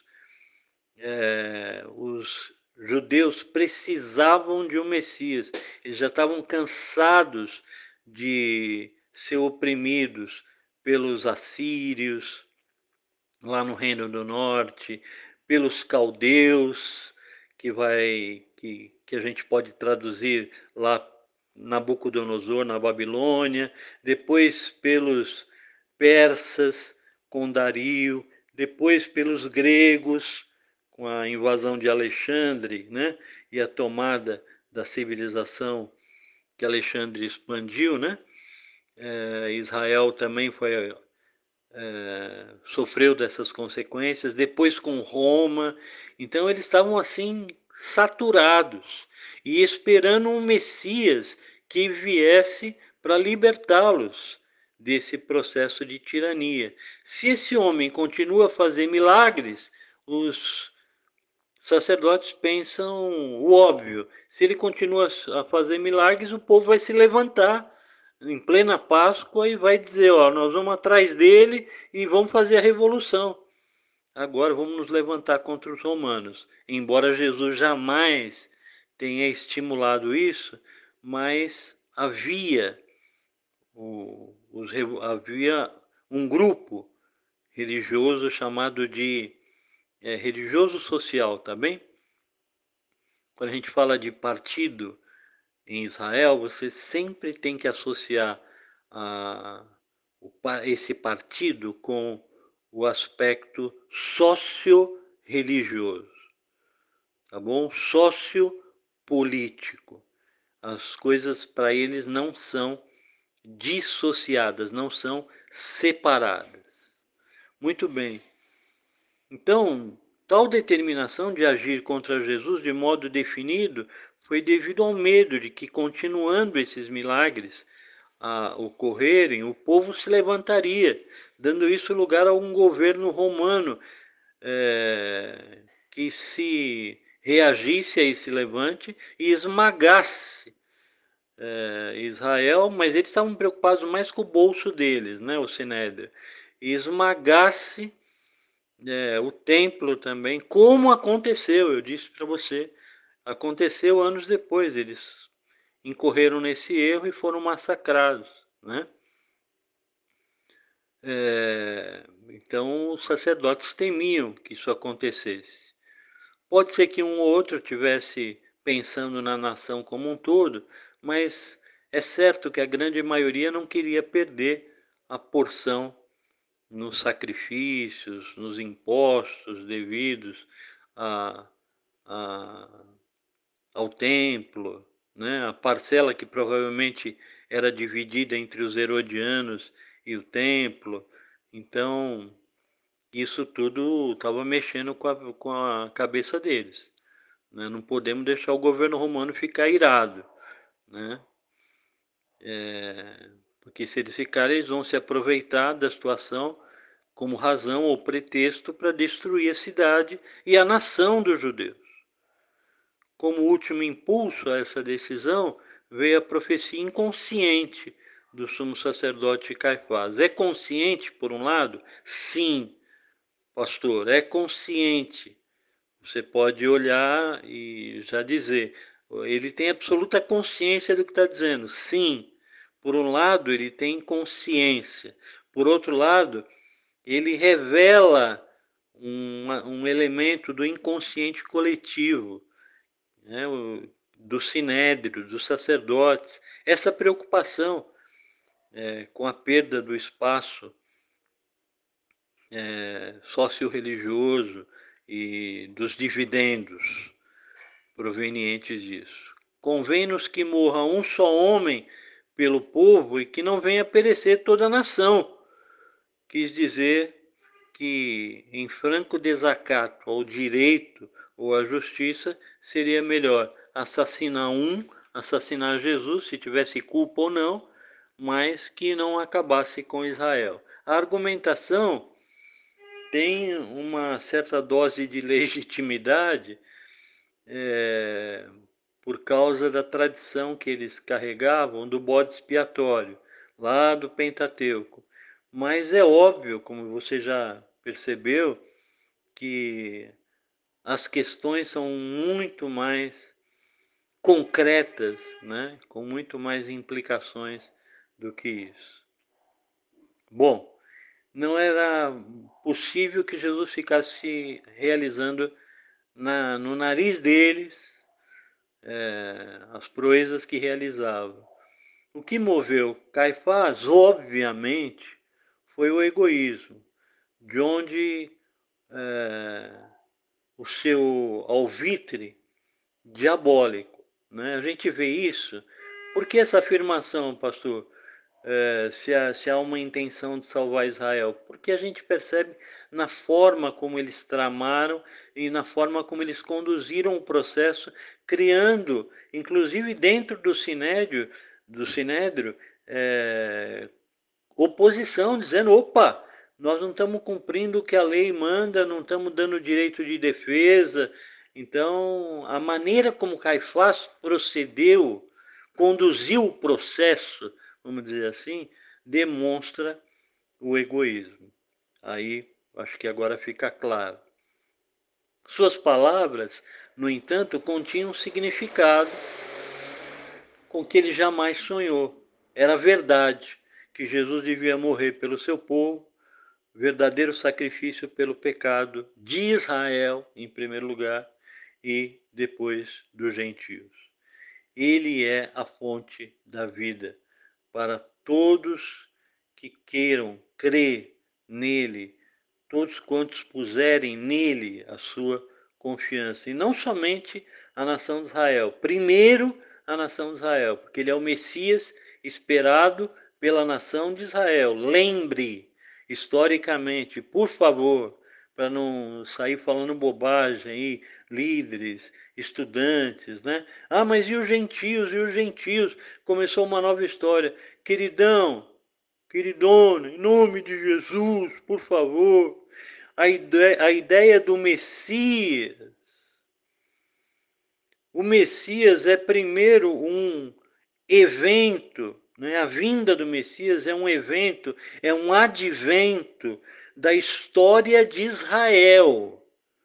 é, os judeus precisavam de um Messias. Eles já estavam cansados de ser oprimidos pelos assírios, lá no Reino do Norte, pelos caldeus, que vai que, que a gente pode traduzir lá Nabucodonosor na Babilônia, depois pelos persas com Dario, depois pelos gregos com a invasão de Alexandre, né? E a tomada da civilização que Alexandre expandiu, né? É, Israel também foi é, sofreu dessas consequências, depois com Roma. Então eles estavam assim saturados e esperando um Messias que viesse para libertá-los desse processo de tirania. Se esse homem continua a fazer milagres, os sacerdotes pensam o óbvio. Se ele continua a fazer milagres, o povo vai se levantar em plena Páscoa e vai dizer, ó, nós vamos atrás dele e vamos fazer a revolução. Agora vamos nos levantar contra os romanos. Embora Jesus jamais tenha estimulado isso, mas havia, o, os, havia um grupo religioso chamado de é, religioso social, tá bem? Quando a gente fala de partido em Israel, você sempre tem que associar a, esse partido com o aspecto socio-religioso, tá bom? Sociopolítico. As coisas para eles não são dissociadas, não são separadas. Muito bem. Então, tal determinação de agir contra Jesus de modo definido foi devido ao medo de que, continuando esses milagres a ocorrerem, o povo se levantaria, dando isso lugar a um governo romano é, que se reagisse a esse levante e esmagasse é, Israel, mas eles estavam preocupados mais com o bolso deles, né, o Sinédrio, e esmagasse é, o templo também, como aconteceu, eu disse para você, aconteceu anos depois, eles incorreram nesse erro e foram massacrados, né? É, então os sacerdotes temiam que isso acontecesse. Pode ser que um ou outro tivesse pensando na nação como um todo, mas é certo que a grande maioria não queria perder a porção nos sacrifícios, nos impostos devidos a, a, ao templo, né? A parcela que provavelmente era dividida entre os herodianos e o templo. Então, isso tudo estava mexendo com a, com a cabeça deles. Né? Não podemos deixar o governo romano ficar irado. Né? É, porque se eles ficarem, eles vão se aproveitar da situação como razão ou pretexto para destruir a cidade e a nação dos judeus. Como último impulso a essa decisão, veio a profecia inconsciente do sumo sacerdote Caifás. É consciente, por um lado? Sim, pastor, é consciente. Você pode olhar e já dizer, ele tem absoluta consciência do que está dizendo. Sim, por um lado, ele tem consciência. Por outro lado, ele revela um, um elemento do inconsciente coletivo, né, o, do sinédrio, dos sacerdotes, essa preocupação é, com a perda do espaço é, socio-religioso e dos dividendos provenientes disso. Convém-nos que morra um só homem pelo povo e que não venha perecer toda a nação. Quis dizer que, em franco desacato ao direito ou à justiça, seria melhor assassinar um, assassinar Jesus, se tivesse culpa ou não, mas que não acabasse com Israel. A argumentação tem uma certa dose de legitimidade, é, por causa da tradição que eles carregavam do bode expiatório, lá do Pentateuco. Mas é óbvio, como você já percebeu, que as questões são muito mais concretas, né? Com muito mais implicações do que isso. Bom, não era possível que Jesus ficasse realizando na, no nariz deles é, as proezas que realizava. O que moveu Caifás, obviamente, foi o egoísmo, de onde é, o seu alvitre diabólico. Né? A gente vê isso. Por que essa afirmação, pastor? É, se, há, se há uma intenção de salvar Israel? Porque a gente percebe na forma como eles tramaram e na forma como eles conduziram o processo, criando, inclusive dentro do Sinédrio, do Sinédrio, é, oposição, dizendo, opa, nós não estamos cumprindo o que a lei manda, não estamos dando direito de defesa. Então, a maneira como Caifás procedeu, conduziu o processo, vamos dizer assim, demonstra o egoísmo. Aí, acho que agora fica claro. Suas palavras, no entanto, continham um significado com que ele jamais sonhou. Era verdade que Jesus devia morrer pelo seu povo, verdadeiro sacrifício pelo pecado de Israel, em primeiro lugar, e depois dos gentios. Ele é a fonte da vida para todos que queiram crer nele, todos quantos puserem nele a sua confiança. E não somente a nação de Israel. Primeiro, a nação de Israel, porque ele é o Messias esperado pela nação de Israel. Lembre, historicamente, por favor, para não sair falando bobagem aí, líderes, estudantes, né? Ah, mas e os gentios, e os gentios? Começou uma nova história. Queridão, queridona, em nome de Jesus, por favor, a ideia, a ideia do Messias. O Messias é primeiro um evento, né? A vinda do Messias é um evento, é um advento da história de Israel.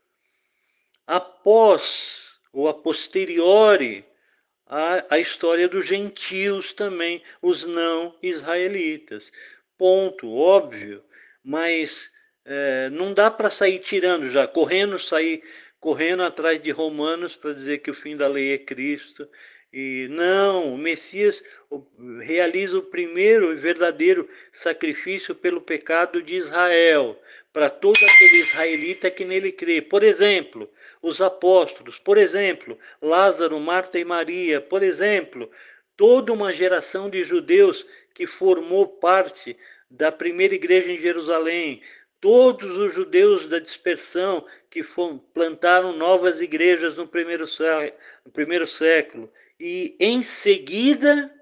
Após ou a posteriori a, a história dos gentios também, os não israelitas. Ponto, óbvio, mas é, não dá para sair tirando já, correndo, sair correndo atrás de Romanos para dizer que o fim da lei é Cristo. E não, o Messias realiza o primeiro e verdadeiro sacrifício pelo pecado de Israel, para todo aquele israelita que nele crê. Por exemplo, os apóstolos, por exemplo, Lázaro, Marta e Maria, por exemplo, toda uma geração de judeus que formou parte da primeira igreja em Jerusalém, todos os judeus da dispersão que plantaram novas igrejas no primeiro, no primeiro século, e em seguida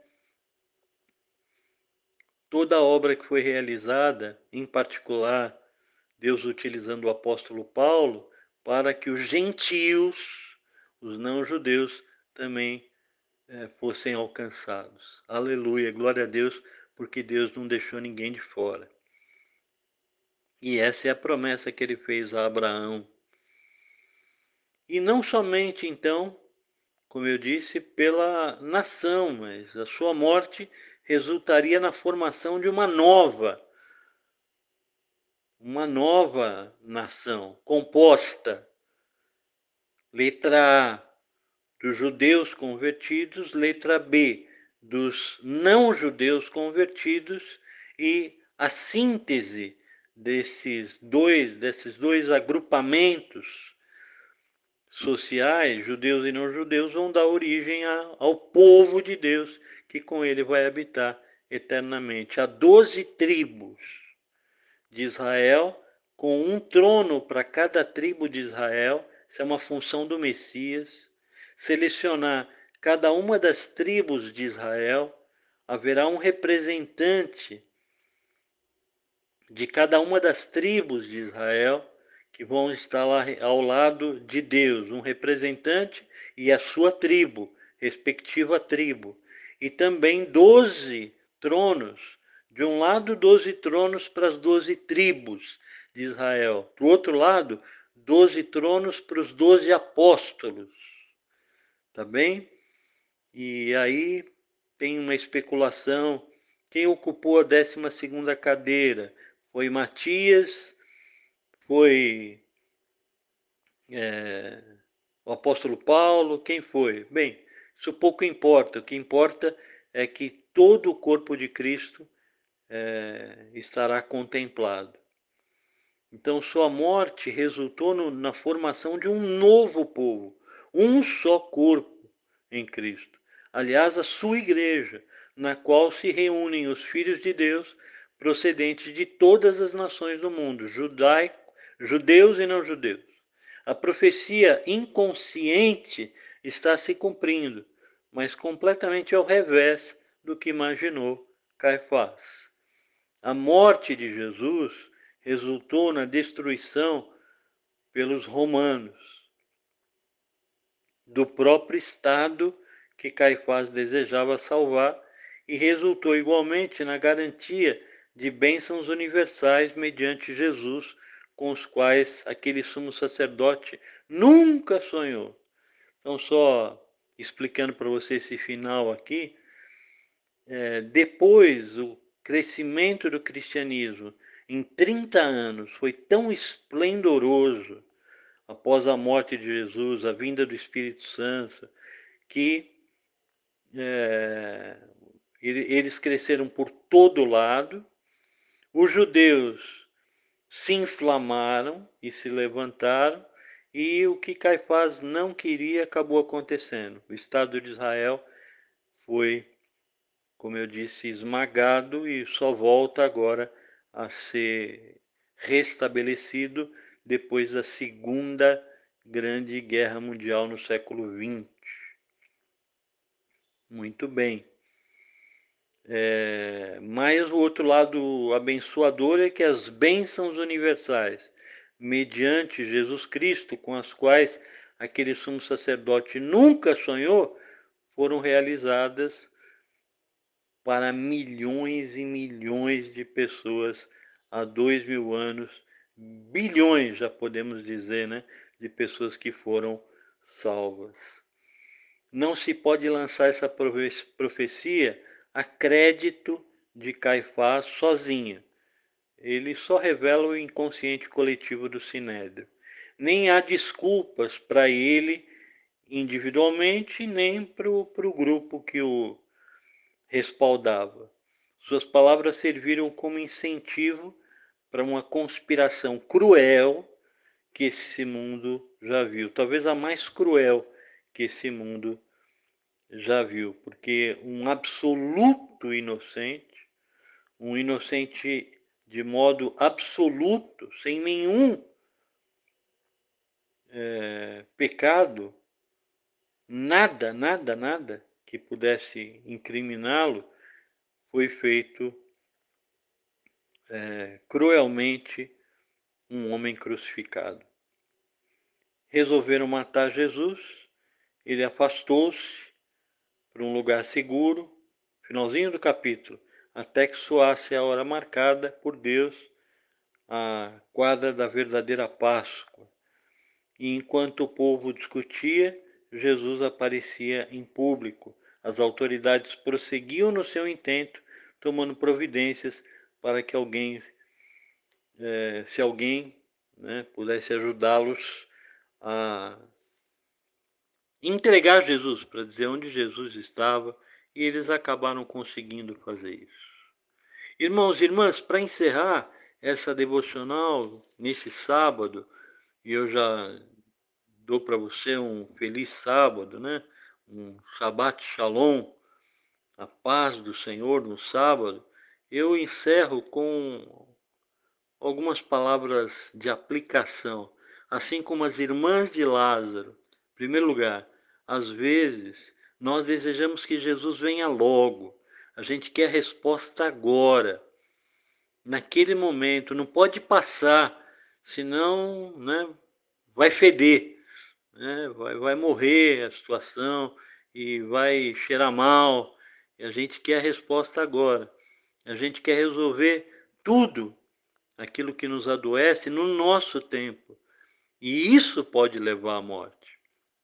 toda a obra que foi realizada, em particular Deus utilizando o apóstolo Paulo para que os gentios, os não-judeus, também é, fossem alcançados. Aleluia, glória a Deus, porque Deus não deixou ninguém de fora. E essa é a promessa que ele fez a Abraão. E não somente, então, como eu disse, pela nação, mas a sua morte resultaria na formação de uma nova, uma nova nação, composta. Letra A, dos judeus convertidos, letra B, dos não-judeus convertidos, e a síntese desses dois, desses dois agrupamentos sociais, judeus e não-judeus, vão dar origem a, ao povo de Deus, que com ele vai habitar eternamente. Há doze tribos de Israel, com um trono para cada tribo de Israel. Isso é uma função do Messias. Selecionar cada uma das tribos de Israel, haverá um representante de cada uma das tribos de Israel que vão estar lá ao lado de Deus, um representante e a sua tribo, respectiva tribo, e também doze tronos. De um lado, doze tronos para as doze tribos de Israel. Do outro lado, doze tronos para os doze apóstolos. Tá bem? E aí tem uma especulação. Quem ocupou a décima segunda cadeira? Foi Matias? Foi é, o apóstolo Paulo? Quem foi? Bem, isso pouco importa. O que importa é que todo o corpo de Cristo é, estará contemplado. Então, sua morte resultou no, na formação de um novo povo, um só corpo em Cristo. Aliás, a sua igreja, na qual se reúnem os filhos de Deus procedentes de todas as nações do mundo, judaico, judeus e não judeus. A profecia inconsciente está se cumprindo, mas completamente ao revés do que imaginou Caifás. A morte de Jesus resultou na destruição pelos romanos do próprio Estado que Caifás desejava salvar e resultou igualmente na garantia de bênçãos universais mediante Jesus, com os quais aquele sumo sacerdote nunca sonhou. Então, só explicando para você esse final aqui, é, depois o crescimento do cristianismo em trinta anos foi tão esplendoroso, após a morte de Jesus, a vinda do Espírito Santo, que é, eles cresceram por todo lado. Os judeus se inflamaram e se levantaram, e o que Caifás não queria acabou acontecendo. O Estado de Israel foi, como eu disse, esmagado e só volta agora a ser restabelecido depois da Segunda Grande Guerra Mundial no século vinte. Muito bem. É, mas o outro lado abençoador é que as bênçãos universais, mediante Jesus Cristo, com as quais aquele sumo sacerdote nunca sonhou, foram realizadas para milhões e milhões de pessoas há dois mil anos, bilhões, já podemos dizer, né, de pessoas que foram salvas. Não se pode lançar essa profecia a crédito de Caifás sozinha. Ele só revela o inconsciente coletivo do Sinédrio. Nem há desculpas para ele individualmente, nem para o grupo que o respaldava. Suas palavras serviram como incentivo para uma conspiração cruel que esse mundo já viu. Talvez a mais cruel que esse mundo já viu. Porque um absoluto inocente, um inocente de modo absoluto, sem nenhum é, pecado, nada, nada, nada que pudesse incriminá-lo, foi feito é, cruelmente um homem crucificado. Resolveram matar Jesus, ele afastou-se para um lugar seguro, finalzinho do capítulo, até que soasse a hora marcada por Deus, a quadra da verdadeira Páscoa. E enquanto o povo discutia, Jesus aparecia em público. As autoridades prosseguiam no seu intento, tomando providências para que alguém, é, se alguém né, pudesse ajudá-los a entregar Jesus, para dizer onde Jesus estava, e eles acabaram conseguindo fazer isso. Irmãos e irmãs, para encerrar essa devocional nesse sábado, e eu já dou para você um feliz sábado, né? Um Shabbat Shalom, a paz do Senhor no sábado, eu encerro com algumas palavras de aplicação, assim como as irmãs de Lázaro. Em primeiro lugar, às vezes nós desejamos que Jesus venha logo, a gente quer a resposta agora, naquele momento, não pode passar, senão né, vai feder, né, vai, vai morrer a situação, e vai cheirar mal. E a gente quer a resposta agora. A gente quer resolver tudo aquilo que nos adoece no nosso tempo. E isso pode levar à morte.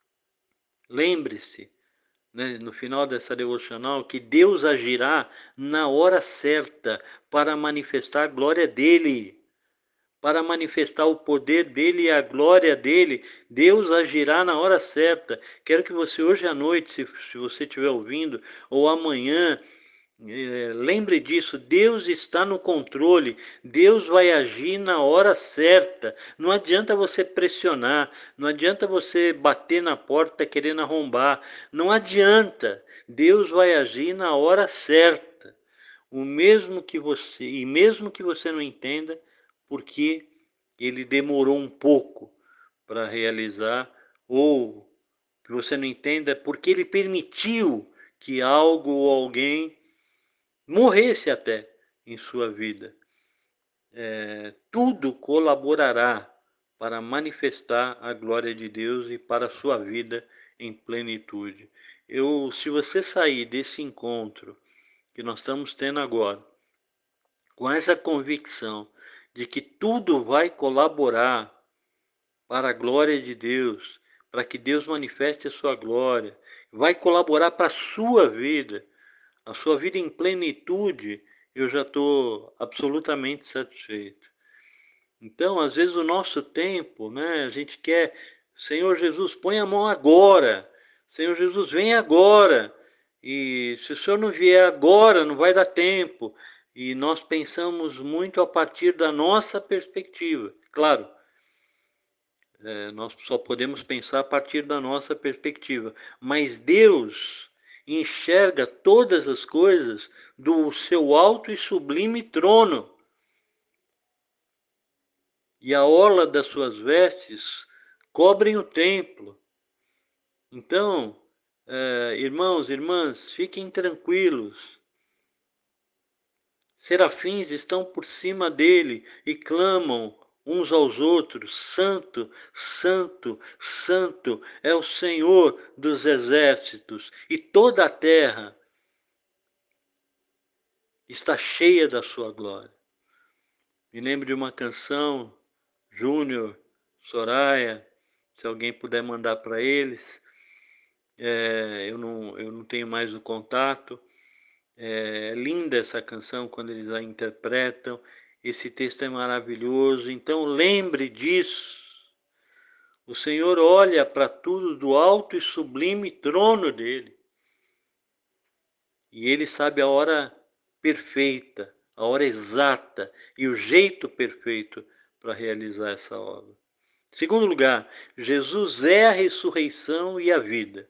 Lembre-se, né, no final dessa devocional, que Deus agirá na hora certa para manifestar a glória dele. Para manifestar o poder dele e a glória dele, Deus agirá na hora certa. Quero que você hoje à noite, se, se você estiver ouvindo, ou amanhã, é, lembre disso, Deus está no controle, Deus vai agir na hora certa. Não adianta você pressionar, não adianta você bater na porta querendo arrombar, não adianta. Deus vai agir na hora certa. O mesmo que você, e mesmo que você não entenda, porque ele demorou um pouco para realizar, ou que você não entenda, porque ele permitiu que algo ou alguém morresse até em sua vida. É, tudo colaborará para manifestar a glória de Deus e para a sua vida em plenitude. Eu, se você sair desse encontro que nós estamos tendo agora, com essa convicção de que tudo vai colaborar para a glória de Deus, para que Deus manifeste a sua glória, vai colaborar para a sua vida, a sua vida em plenitude, eu já estou absolutamente satisfeito. Então, às vezes o nosso tempo, né, a gente quer, Senhor Jesus, põe a mão agora, Senhor Jesus, vem agora, e se o Senhor não vier agora, não vai dar tempo, e nós pensamos muito a partir da nossa perspectiva. Claro, é, nós só podemos pensar a partir da nossa perspectiva, mas Deus enxerga todas as coisas do seu alto e sublime trono. E a orla das suas vestes cobrem o templo. Então, é, irmãos, irmãs, fiquem tranquilos. Serafins estão por cima dele e clamam uns aos outros: Santo, Santo, Santo é o Senhor dos exércitos, e toda a terra está cheia da sua glória. Me lembro de uma canção, Júnior, Soraya, se alguém puder mandar para eles. É, eu, não, eu não tenho mais o contato. É linda essa canção quando eles a interpretam. Esse texto é maravilhoso. Então lembre disso. O Senhor olha para tudo do alto e sublime trono dele. E ele sabe a hora perfeita, a hora exata e o jeito perfeito para realizar essa obra. Segundo lugar, Jesus é a ressurreição e a vida.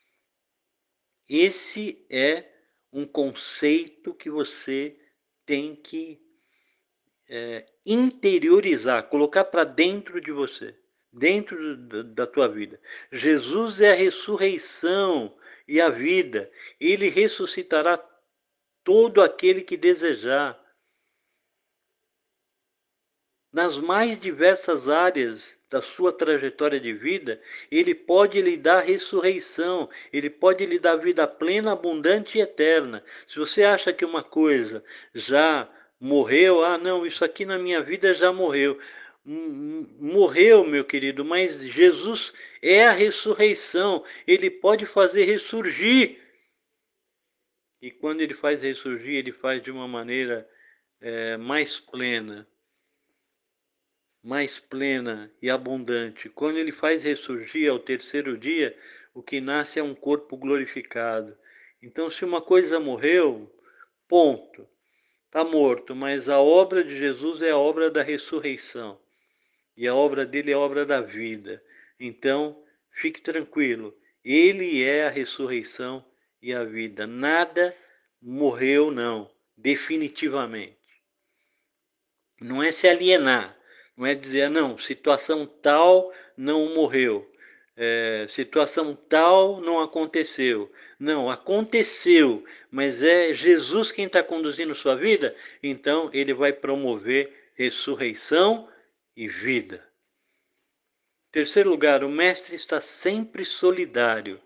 Esse é um conceito que você tem que é, interiorizar, colocar para dentro de você, dentro da tua vida. Jesus é a ressurreição e a vida. Ele ressuscitará todo aquele que desejar. Nas mais diversas áreas da sua trajetória de vida, ele pode lhe dar ressurreição, ele pode lhe dar vida plena, abundante e eterna. Se você acha que uma coisa já morreu, ah não, isso aqui na minha vida já morreu. Morreu, meu querido, mas Jesus é a ressurreição, ele pode fazer ressurgir. E quando ele faz ressurgir, ele faz de uma maneira é, mais plena. mais plena e abundante. Quando ele faz ressurgir ao terceiro dia, o que nasce é um corpo glorificado. Então, se uma coisa morreu, ponto, está morto, mas a obra de Jesus é a obra da ressurreição. E a obra dele é a obra da vida. Então, fique tranquilo, ele é a ressurreição e a vida. Nada morreu, não, definitivamente. Não é se alienar, não é dizer, não, situação tal não morreu, é, situação tal não aconteceu. Não, aconteceu, mas é Jesus quem está conduzindo sua vida, então ele vai promover ressurreição e vida. Terceiro lugar, o mestre está sempre solidário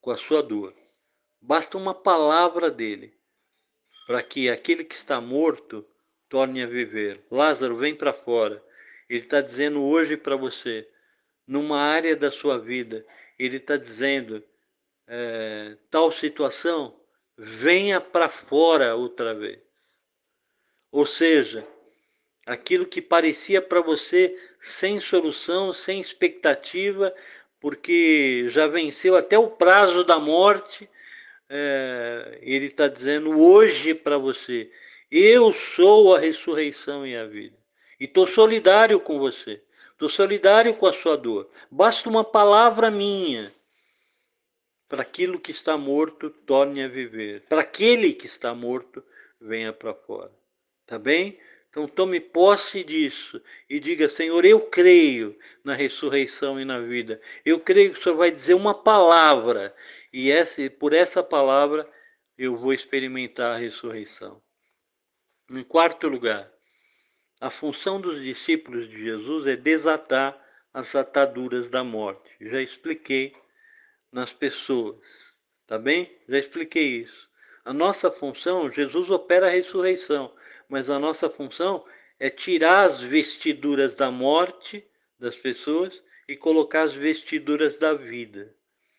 com a sua dor. Basta uma palavra dele para que aquele que está morto torne a viver. Lázaro, vem para fora. Ele está dizendo hoje para você, numa área da sua vida, ele está dizendo, é, tal situação, venha para fora outra vez. Ou seja, aquilo que parecia para você sem solução, sem expectativa, porque já venceu até o prazo da morte, é, ele está dizendo hoje para você, eu sou a ressurreição e a vida. E estou solidário com você, estou solidário com a sua dor. Basta uma palavra minha para aquilo que está morto torne a viver. Para aquele que está morto, venha para fora. Tá bem? Então tome posse disso e diga, Senhor, eu creio na ressurreição e na vida. Eu creio que o Senhor vai dizer uma palavra e essa, por essa palavra eu vou experimentar a ressurreição. Em quarto lugar, a função dos discípulos de Jesus é desatar as ataduras da morte. Já expliquei nas pessoas, tá bem? Já expliquei isso. A nossa função, Jesus opera a ressurreição, mas a nossa função é tirar as vestiduras da morte das pessoas e colocar as vestiduras da vida.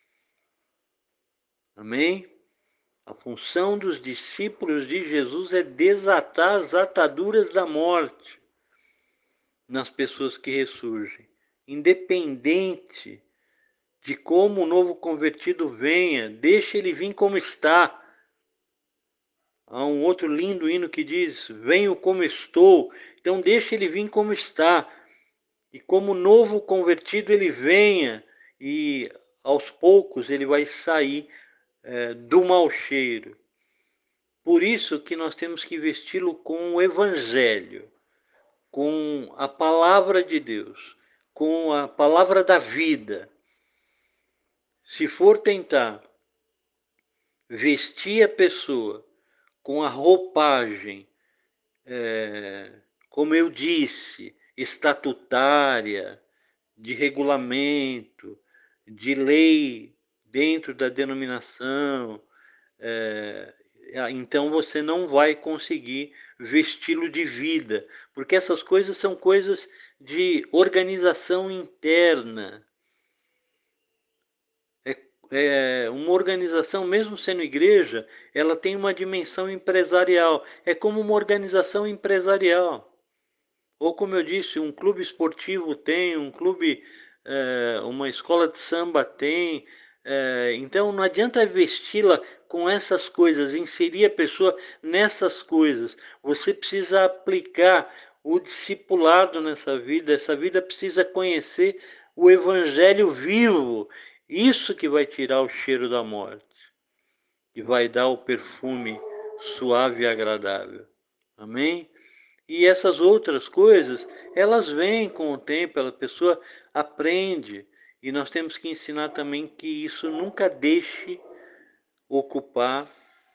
Amém? A função dos discípulos de Jesus é desatar as ataduras da morte nas pessoas que ressurgem, independente de como o novo convertido venha, deixa ele vir como está. Há um outro lindo hino que diz, venho como estou, então deixa ele vir como está. E como novo convertido ele venha, e aos poucos ele vai sair é, do mau cheiro. Por isso que nós temos que vesti-lo com o Evangelho, com a palavra de Deus, com a palavra da vida. Se for tentar vestir a pessoa com a roupagem, é, como eu disse, estatutária, de regulamento, de lei dentro da denominação, é, então você não vai conseguir vesti-lo de vida, porque essas coisas são coisas de organização interna. É, uma organização, mesmo sendo igreja, ela tem uma dimensão empresarial. É como uma organização empresarial. Ou como eu disse, um clube esportivo tem, um clube, é, uma escola de samba tem. É, então não adianta vesti-la com essas coisas, inserir a pessoa nessas coisas. Você precisa aplicar o discipulado nessa vida. Essa vida precisa conhecer o evangelho vivo. Isso que vai tirar o cheiro da morte e vai dar o perfume suave e agradável. Amém? E essas outras coisas, elas vêm com o tempo, a pessoa aprende. E nós temos que ensinar também que isso nunca deixe ocupar,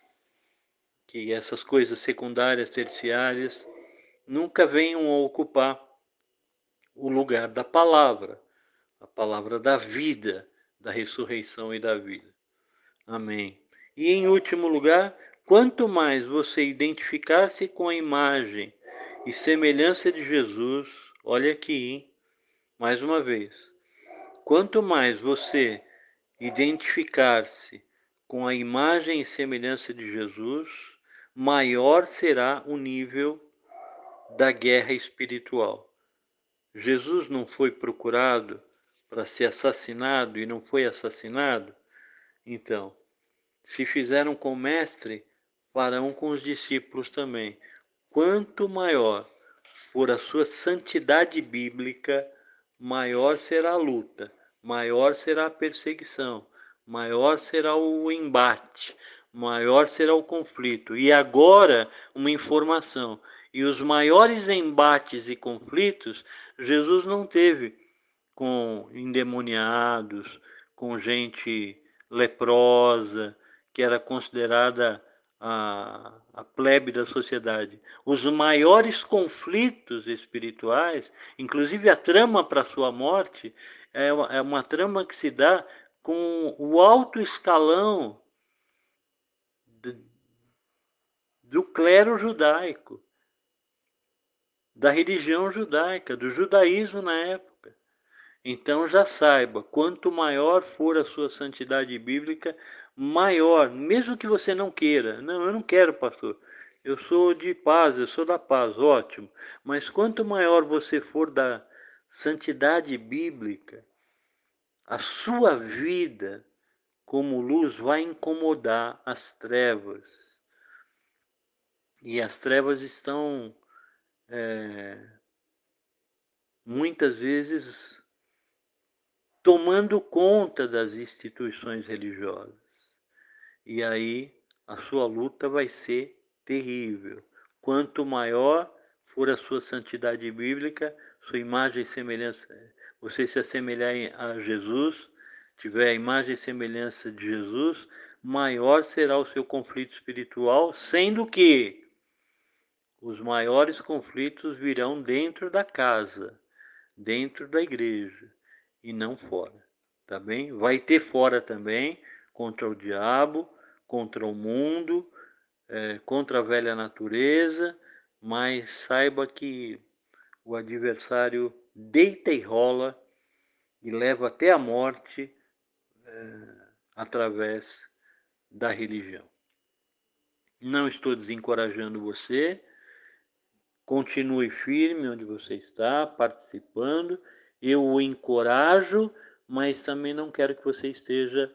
que essas coisas secundárias, terciárias, nunca venham a ocupar o lugar da palavra, a palavra da vida, da ressurreição e da vida. Amém. E em último lugar, quanto mais você identificar-se com a imagem e semelhança de Jesus, olha aqui, hein? Mais uma vez, quanto mais você identificar-se com a imagem e semelhança de Jesus, maior será o nível da guerra espiritual. Jesus não foi procurado para ser assassinado e não foi assassinado? Então, se fizeram com o mestre, farão com os discípulos também. Quanto maior for a sua santidade bíblica, maior será a luta, maior será a perseguição, maior será o embate, maior será o conflito. E agora, uma informação. E os maiores embates e conflitos, Jesus não teve com endemoniados, com gente leprosa, que era considerada a, a plebe da sociedade. Os maiores conflitos espirituais, inclusive a trama para a sua morte, é uma, é uma trama que se dá com o alto escalão do, do clero judaico, da religião judaica, do judaísmo na época. Então já saiba, quanto maior for a sua santidade bíblica, maior, mesmo que você não queira. Não, eu não quero, pastor. Eu sou de paz, eu sou da paz, ótimo. Mas quanto maior você for da santidade bíblica, a sua vida como luz vai incomodar as trevas. E as trevas estão é, muitas vezes tomando conta das instituições religiosas. E aí a sua luta vai ser terrível. Quanto maior for a sua santidade bíblica, sua imagem e semelhança, você se assemelhar a Jesus, tiver a imagem e semelhança de Jesus, maior será o seu conflito espiritual, sendo que os maiores conflitos virão dentro da casa, dentro da igreja e não fora, tá bem? Vai ter fora também, contra o diabo, contra o mundo, é, contra a velha natureza, mas saiba que o adversário deita e rola e leva até a morte é, através da religião. Não estou desencorajando você, continue firme onde você está, participando. Eu o encorajo, mas também não quero que você esteja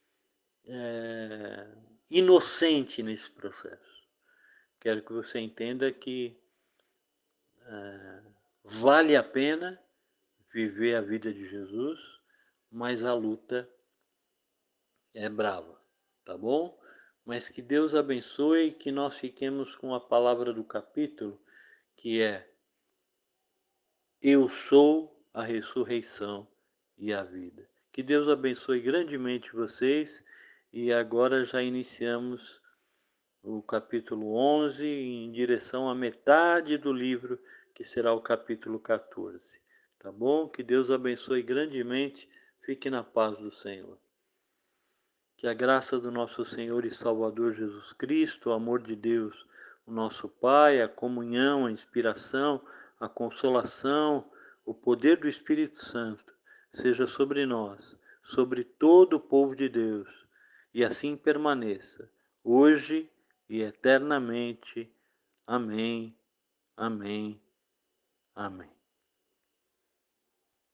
é, inocente nesse processo. Quero que você entenda que é, vale a pena viver a vida de Jesus, mas a luta é brava, tá bom? Mas que Deus abençoe e que nós fiquemos com a palavra do capítulo, que é: eu sou a ressurreição e a vida. Que Deus abençoe grandemente vocês e agora já iniciamos o capítulo onze em direção à metade do livro, que será o capítulo quatorze. Tá bom? Que Deus abençoe grandemente. Fique na paz do Senhor. Que a graça do nosso Senhor e Salvador Jesus Cristo, o amor de Deus, o nosso Pai, a comunhão, a inspiração, a consolação, o poder do Espírito Santo, seja sobre nós, sobre todo o povo de Deus, e assim permaneça, hoje e eternamente. Amém, amém, amém.